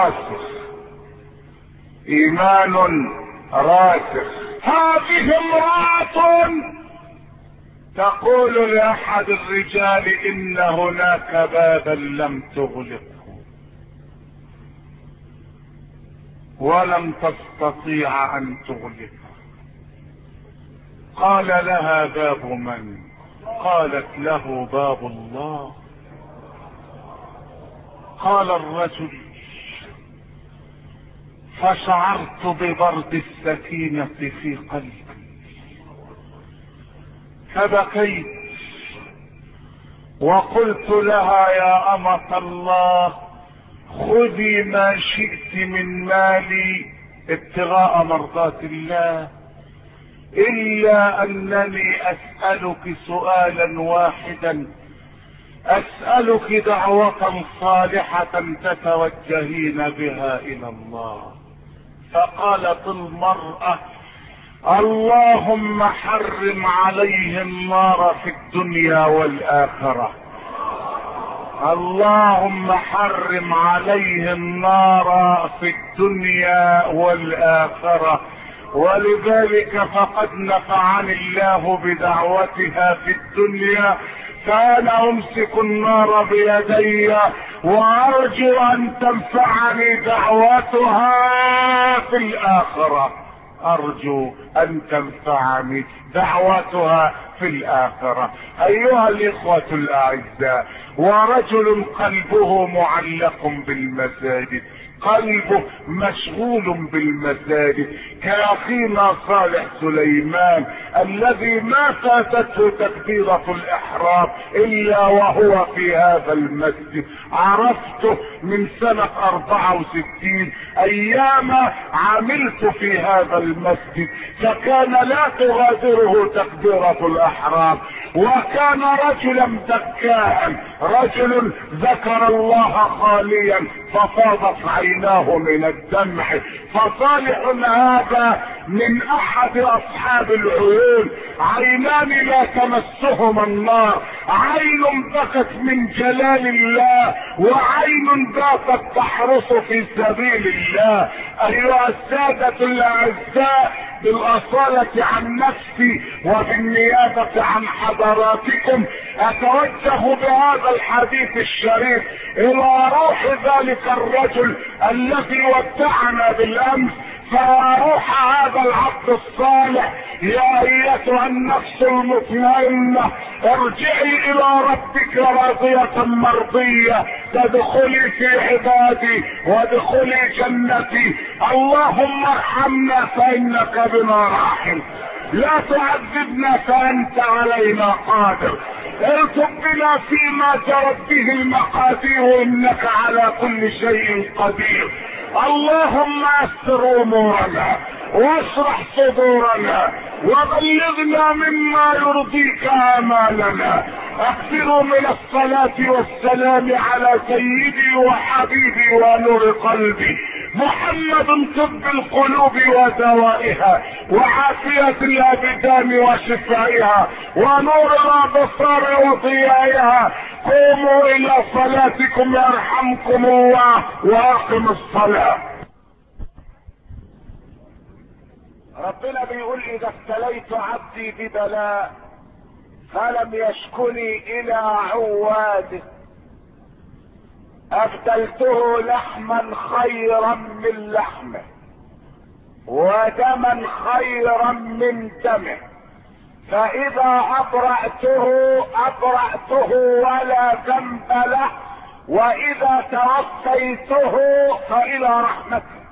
راسخ. هذه امرأة تقول لاحد الرجال: ان هناك بابا لم تغلقه ولم تستطيع ان تغلقه. قال لها: باب من؟ قالت له: باب الله. قال الرجل: فشعرت ببرد السكينة في قلبي فبكيت وقلت لها: يا أمة الله، خذي ما شئت من مالي ابتغاء مرضات الله، إلا أنني أسألك سؤالا واحدا، أسألك دعوة صالحة تتوجهين بها إلى الله. فقالت المرأة: اللهم حرم عليه النار في الدنيا والآخرة، اللهم حرم عليه النار في الدنيا والآخرة. ولذلك فقد نفعني الله بدعوتها في الدنيا، فأنا أمسك النار بيدي وأرجو أن تنفعني دعوتها في الآخرة، أرجو أن تنفعني دعوتها في الآخرة. أيها الإخوة الأعزاء، ورجل قلبه معلق بالمساجد، قلبه مشغول بالمساجد، كأخينا صالح سليمان الذي ما فاتته تكبيرة الإحرام إلا وهو في هذا المسجد. عرفته من سنة 64 أيام عملت في هذا المسجد، فكان لا تغادره تكبيرة الإحرام، وكان رجلا ذكاء، رجل ذكر الله خاليا ففاضت عيناه من الدمع. فصالح هذا من احد اصحاب العيون: عينان لا تمسهما النار، عين بكت من جلال الله، وعين باتت تحرس في سبيل الله. ايها السادة الاعزاء، بالاصالة عن نفسي وبالنيابة عن حضراتكم اتوجه بهذا الحديث الشريف الى روح ذلك الرجل الذي ودعنا بالامس. فروح هذا العبد الصالح: يا ايتها النفس المطمئنة ارجعي الى ربك راضية مرضية، تدخلي في عبادي وادخلي جنتي. اللهم ارحمنا فانك بنا راحم، لا تعذبنا فانت علينا قادر، الطف بنا فيما جرت به المقادير انك على كل شيء قدير. اللهم يسر امورنا واشرح صدورنا وبلغنا مما يرضيك امالنا. اكثروا من الصلاة والسلام على سيدي وحبيبي ونور قلبي محمد، طب القلوب ودوائها وعافية الابدان وشفائها ونور الابصار وضيائها. قوموا الى صلاتكم يرحمكم الله واقم الصلاة. ربنا بيقول: اذا ابتليت عبدي ببلاء فلم يشكني الى عواده ابدلته لحما خيرا من لحمه ودما خيرا من دمه، فاذا ابرأته ولا ذنب له، واذا توفيته فالى رحمته.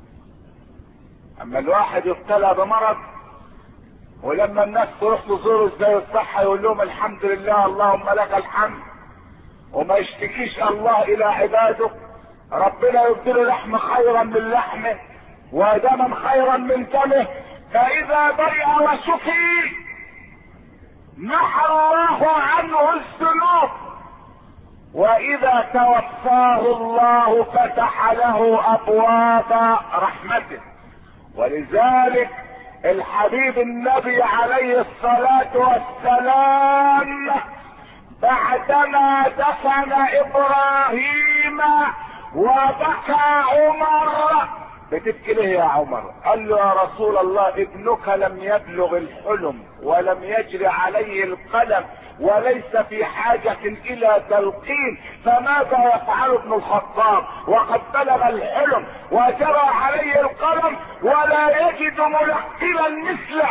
اما الواحد يبتلى بمرض ولما الناس تروح تزوره ازاي الصحة يقول لهم الحمد لله اللهم لك الحمد، وما يشتكيش الله الى عباده، ربنا يبدله لحم خيرا من لحمه ودما خيرا من دمه. فاذا برئ وشفي محى الله عنه الذنوب، واذا توفاه الله فتح له ابواب رحمته. ولذلك الحبيب النبي عليه الصلاة والسلام بعدما دفن ابراهيم وبكى عمر: بتبكي ليه يا عمر؟ قال له: يا رسول الله ابنك لم يبلغ الحلم ولم يجري عليه القلم وليس في حاجة الى تلقين، فماذا يفعل ابن الخطاب وقد بلغ الحلم وجرى عليه القلم ولا يجد ملقنا مثله؟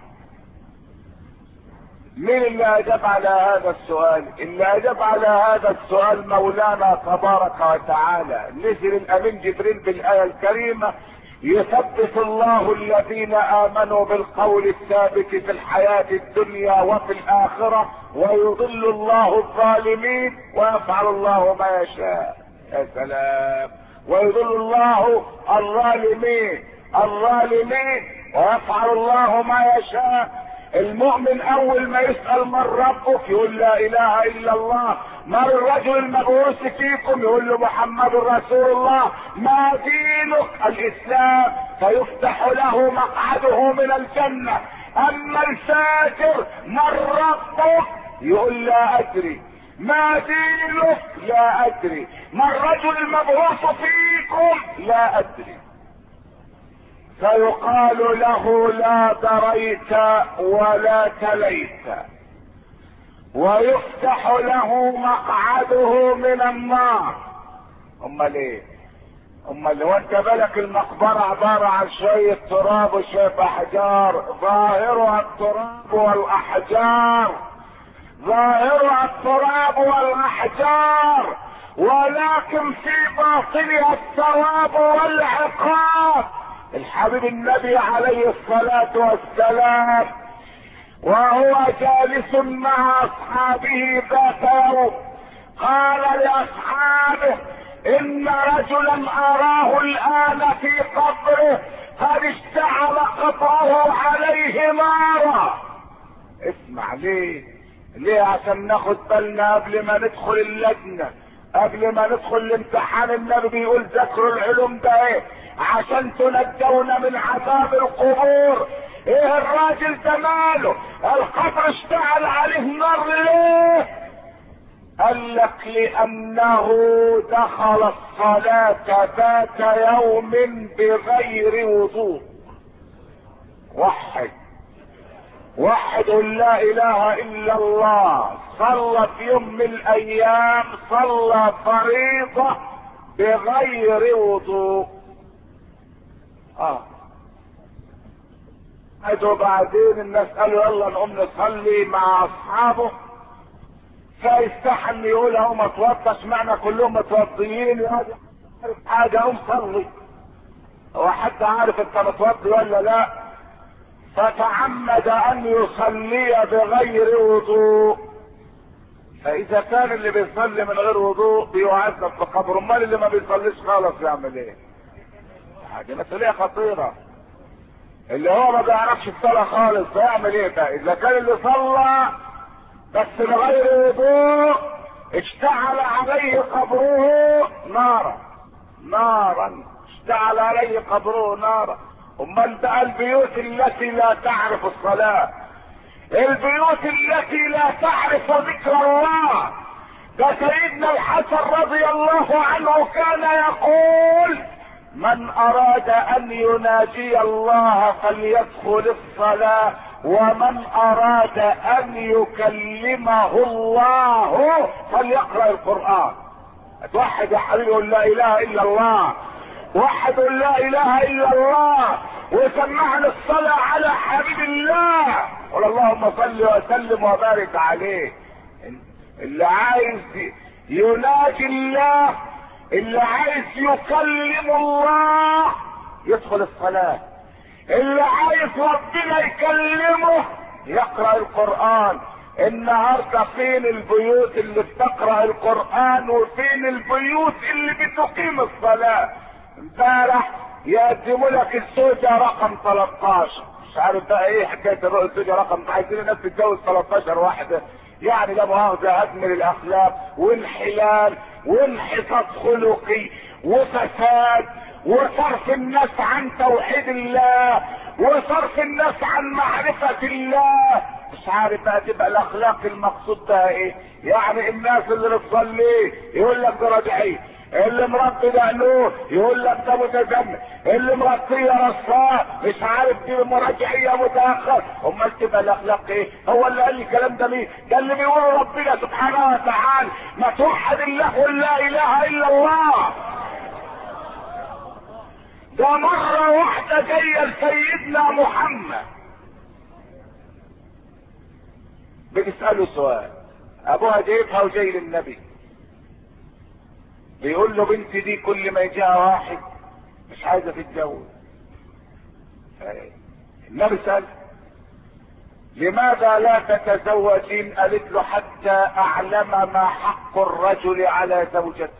مين اللي اجاب على هذا السؤال؟ اللي اجاب على هذا السؤال مولانا تبارك وتعالى. نزل الامين جبريل بالايه الكريمه: يثبت الله الذين امنوا بالقول الثابت في الحياة الدنيا وفي الاخرة ويضل الله الظالمين ويفعل الله ما يشاء. يا سلام! ويضل الله الظالمين ويفعل الله ما يشاء. المؤمن اول ما يسأل من ربك يقول لا اله الا الله. ما الرجل المبعوث فيكم؟ يقول له محمد رسول الله. ما دينك؟ الاسلام. فيفتح له مقعده من الجنة. اما الفاجر: من ربك؟ يقول لا ادري. ما دينك؟ لا ادري. ما الرجل المبعوث فيكم؟ لا ادري. فيقال له: لا دريت ولا تليت. ويفتح له مقعده من النار. امال ايه؟ امال هو انت بالك المقبرة عبارة عن شوية تراب وشوية احجار، ظاهرها التراب والاحجار، ولكن في باطنها الثواب والعقاب. الحبيب النبي عليه الصلاة والسلام وهو جالس مع اصحابه ذات يوم قال لاصحابه: ان رجلا اراه الان في قبره قد اشتعل قبره عليه نارا. اسمع، ليه عشان ناخد بالنا قبل ما ندخل اللجنة قبل ما ندخل الامتحان النبي بيقول ذكروا العلوم ده ايه؟ عشان تنجون من عذاب القبور. ايه الراجل ده ماله؟ القبر اشتعل عليه نار ليه؟ قال لك لانه دخل الصلاة ذات يوم بغير وضوء. وحد لا اله الا الله، صلى في يوم من الايام صلى فريضة بغير وضوء. وبعدين الناس قالوا يلا نقوم نصلي مع اصحابه، فيستحن يقول اهو ما توضاش، معنى كلهم متوضيين حاجة قوم صلي. هو حد عارف انت متوضي ولا لا؟ فتعمد ان يصلي بغير وضوء. فاذا كان اللي بيصلي من غير وضوء بيعذب في قبره، امال اللي ما بيصليش خالص يعمل ايه؟ دي مسؤولية خطيرة. اللي هو ما بيعرفش الصلاة خالص هيعمل ايه بقى؟ اذا كان اللي صلى بس بغير وضوء اشتعل عليه قبره نارا اشتعل عليه قبره نارا. امال بقى البيوت التي لا تعرف الصلاة، البيوت التي لا تعرف ذكر الله، ده سيدنا الحسن رضي الله عنه كان يقول من اراد ان يناجي الله فليدخل الصلاة، ومن اراد ان يكلمه الله فليقرأ القرآن. اتوحد يا حبيبي قل لا اله الا الله، وحد لا اله الا الله، وسمعنا الصلاة على حبيب الله، قل اللهم صل وسلم وبارك عليه. اللي عايز يناجي الله، اللي عايز يكلم الله يدخل الصلاة، اللي عايز ربنا يكلمه يقرأ القرآن. النهاردة فين البيوت اللي بتقرأ القرآن وفين البيوت اللي بتقيم الصلاة؟ امبارح يقدموا لك الزوجة رقم 13، مش عارف بقى ايه حكاية الزوجة رقم، عايزين الناس تتجوز 13 واحدة، يعني لا مؤاخذة هدم للاخلاق وانحلال وانحطاط خلقي وفساد وصرف الناس عن توحيد الله وصرف الناس عن معرفة الله. مش عارف بقى تبقى الاخلاق المقصود بها ايه؟ يعني الناس اللي بتصلي يقول لك ده رجعي، اللي مربي دقنوه يقول لك ده متزمت، اللي مربيه رصاه مش عارف دي مراجعيه متاخر. امال تبقى الاخلاق ايه؟ هو اللي قال لي الكلام ده مين؟ ده اللي بيقول ربنا سبحانه وتعالى ما توحد الله ولا اله الا الله. ده مره واحده جايه لسيدنا محمد بتساله سؤال، ابوها جايبها وجاي للنبي بيقول له بنتي دي كل ما يجيها واحد مش عايزه تتجوز. النبي سأل لماذا لا تتزوجين؟ قالت له حتى اعلم ما حق الرجل على زوجته.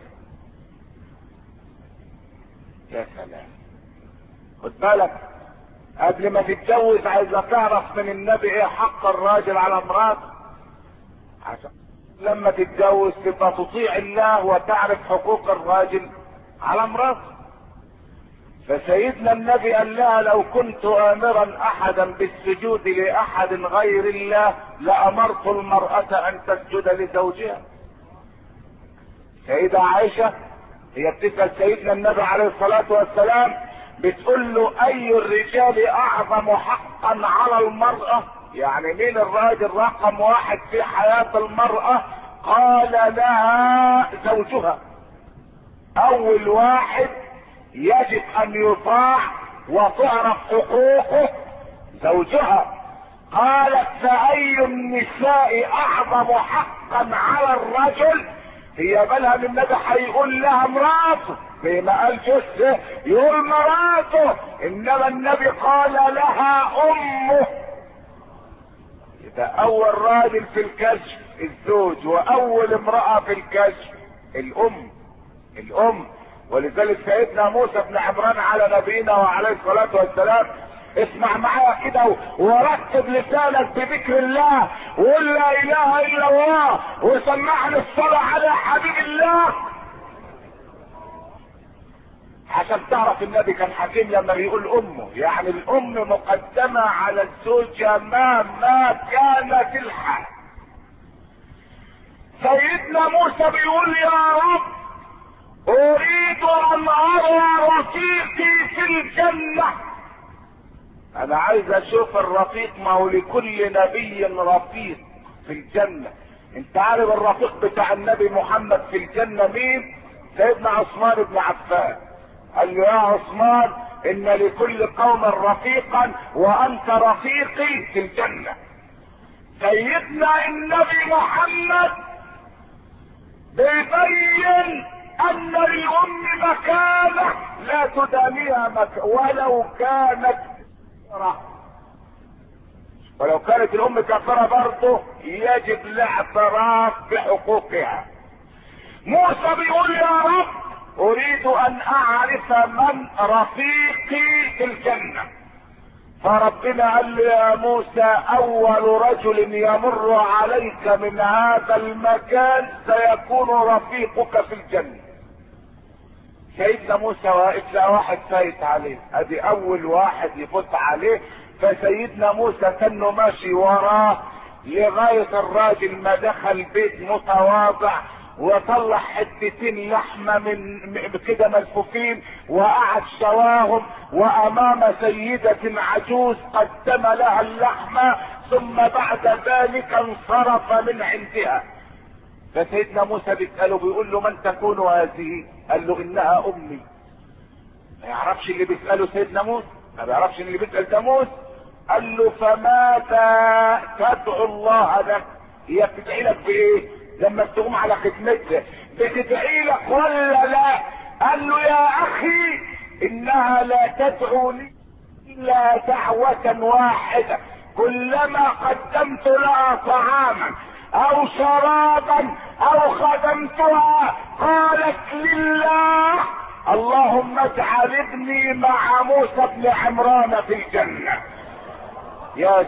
يا سلام، خد بالك قبل ما تتجوز عايزه تعرف من النبي ايه حق الراجل على امراته، عشان لما تتجوز تبقى تطيع الله وتعرف حقوق الراجل على امراته. فسيدنا النبي قال لها لو كنت امرا احدا بالسجود لاحد غير الله لامرت المرأة ان تسجد لزوجها. سيدة عائشة هي بتسأل سيدنا النبي عليه الصلاة والسلام بتقول له اي الرجال اعظم حقا على المرأة، يعني مين الراجل رقم واحد في حياة المرأة؟ قال لها زوجها، اول واحد يجب ان يطاع وتعرف حقوقه زوجها. قالت فاي النساء اعظم حقا على الرجل؟ هي بالها من النبي هيقول لها مراته، زي ما قال جثه يقول مراته، انما النبي قال لها امه. يبقى اول راجل في الكشف الزوج، واول امرأة في الكشف الام. ولذلك سيدنا موسى بن عمران على نبينا وعليه الصلاة والسلام اسمع معايا كده ورتب لسانك بذكر الله وقول لا اله الا الله وسمعني الصلاة على حبيب الله، عشان تعرف النبي كان حكيم لما بيقول امه، يعني الام مقدمة على الزوجة مهما كانت الحال. سيدنا موسى بيقول يا رب اريد ان ارى رفيقي في الجنة. انا عايز اشوف الرفيق، ما هو لكل نبي رفيق في الجنة. انت عارف الرفيق بتاع النبي محمد في الجنة مين؟ سيدنا عثمان بن عفان. قال له يا عثمان ان لكل قوم رفيقا وانت رفيقي في الجنة. سيدنا النبي محمد بيبين ان للام مكانه لا تدانيها ولو كانت كافرة، ولو كانت الام كافرة برضه يجب الاعتراف بحقوقها. موسى بيقول يا رب اريد ان اعرف من رفيقي في الجنة. فربنا قال له يا موسى اول رجل يمر عليك من هذا المكان سيكون رفيقك في الجنة. سيدنا موسى واقف لقى واحد فايت عليه، ادي اول واحد يفوت عليه. فسيدنا موسى كانه ماشي وراه لغاية الراجل ما دخل بيت متواضع وطلع حتتين لحمة من كده ملفوفين وقعد شواهم، وامام سيدة عجوز قدم لها اللحمة، ثم بعد ذلك انصرف من عندها. فسيدنا موسى بيسأله بيقول له من تكون هذه؟ قال له انها امي. ما يعرفش اللي بيسأله سيدنا موسى، ما بيعرفش اللي بيسأل ده موسى. قال له فماذا تدعو الله لك؟ هي بتدعي لك بايه لما تقوم على خدمتها؟ بتدعي لك ولا لا؟ قال له يا اخي انها لا تدعو لي الا دعوة واحدة، كلما قدمت لها طعاما او شرابا او خدمتها قالت لله اللهم اجعل ابني مع موسى بن عمران في الجنة. يا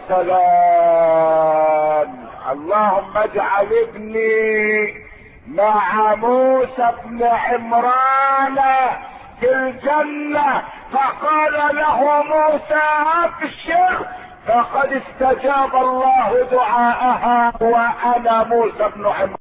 سلام، اللهم اجعل ابني مع موسى بن عمران في الجنة. فقال له موسى ابشر فقد استجاب الله دعاءها وانا موسى بن عمران.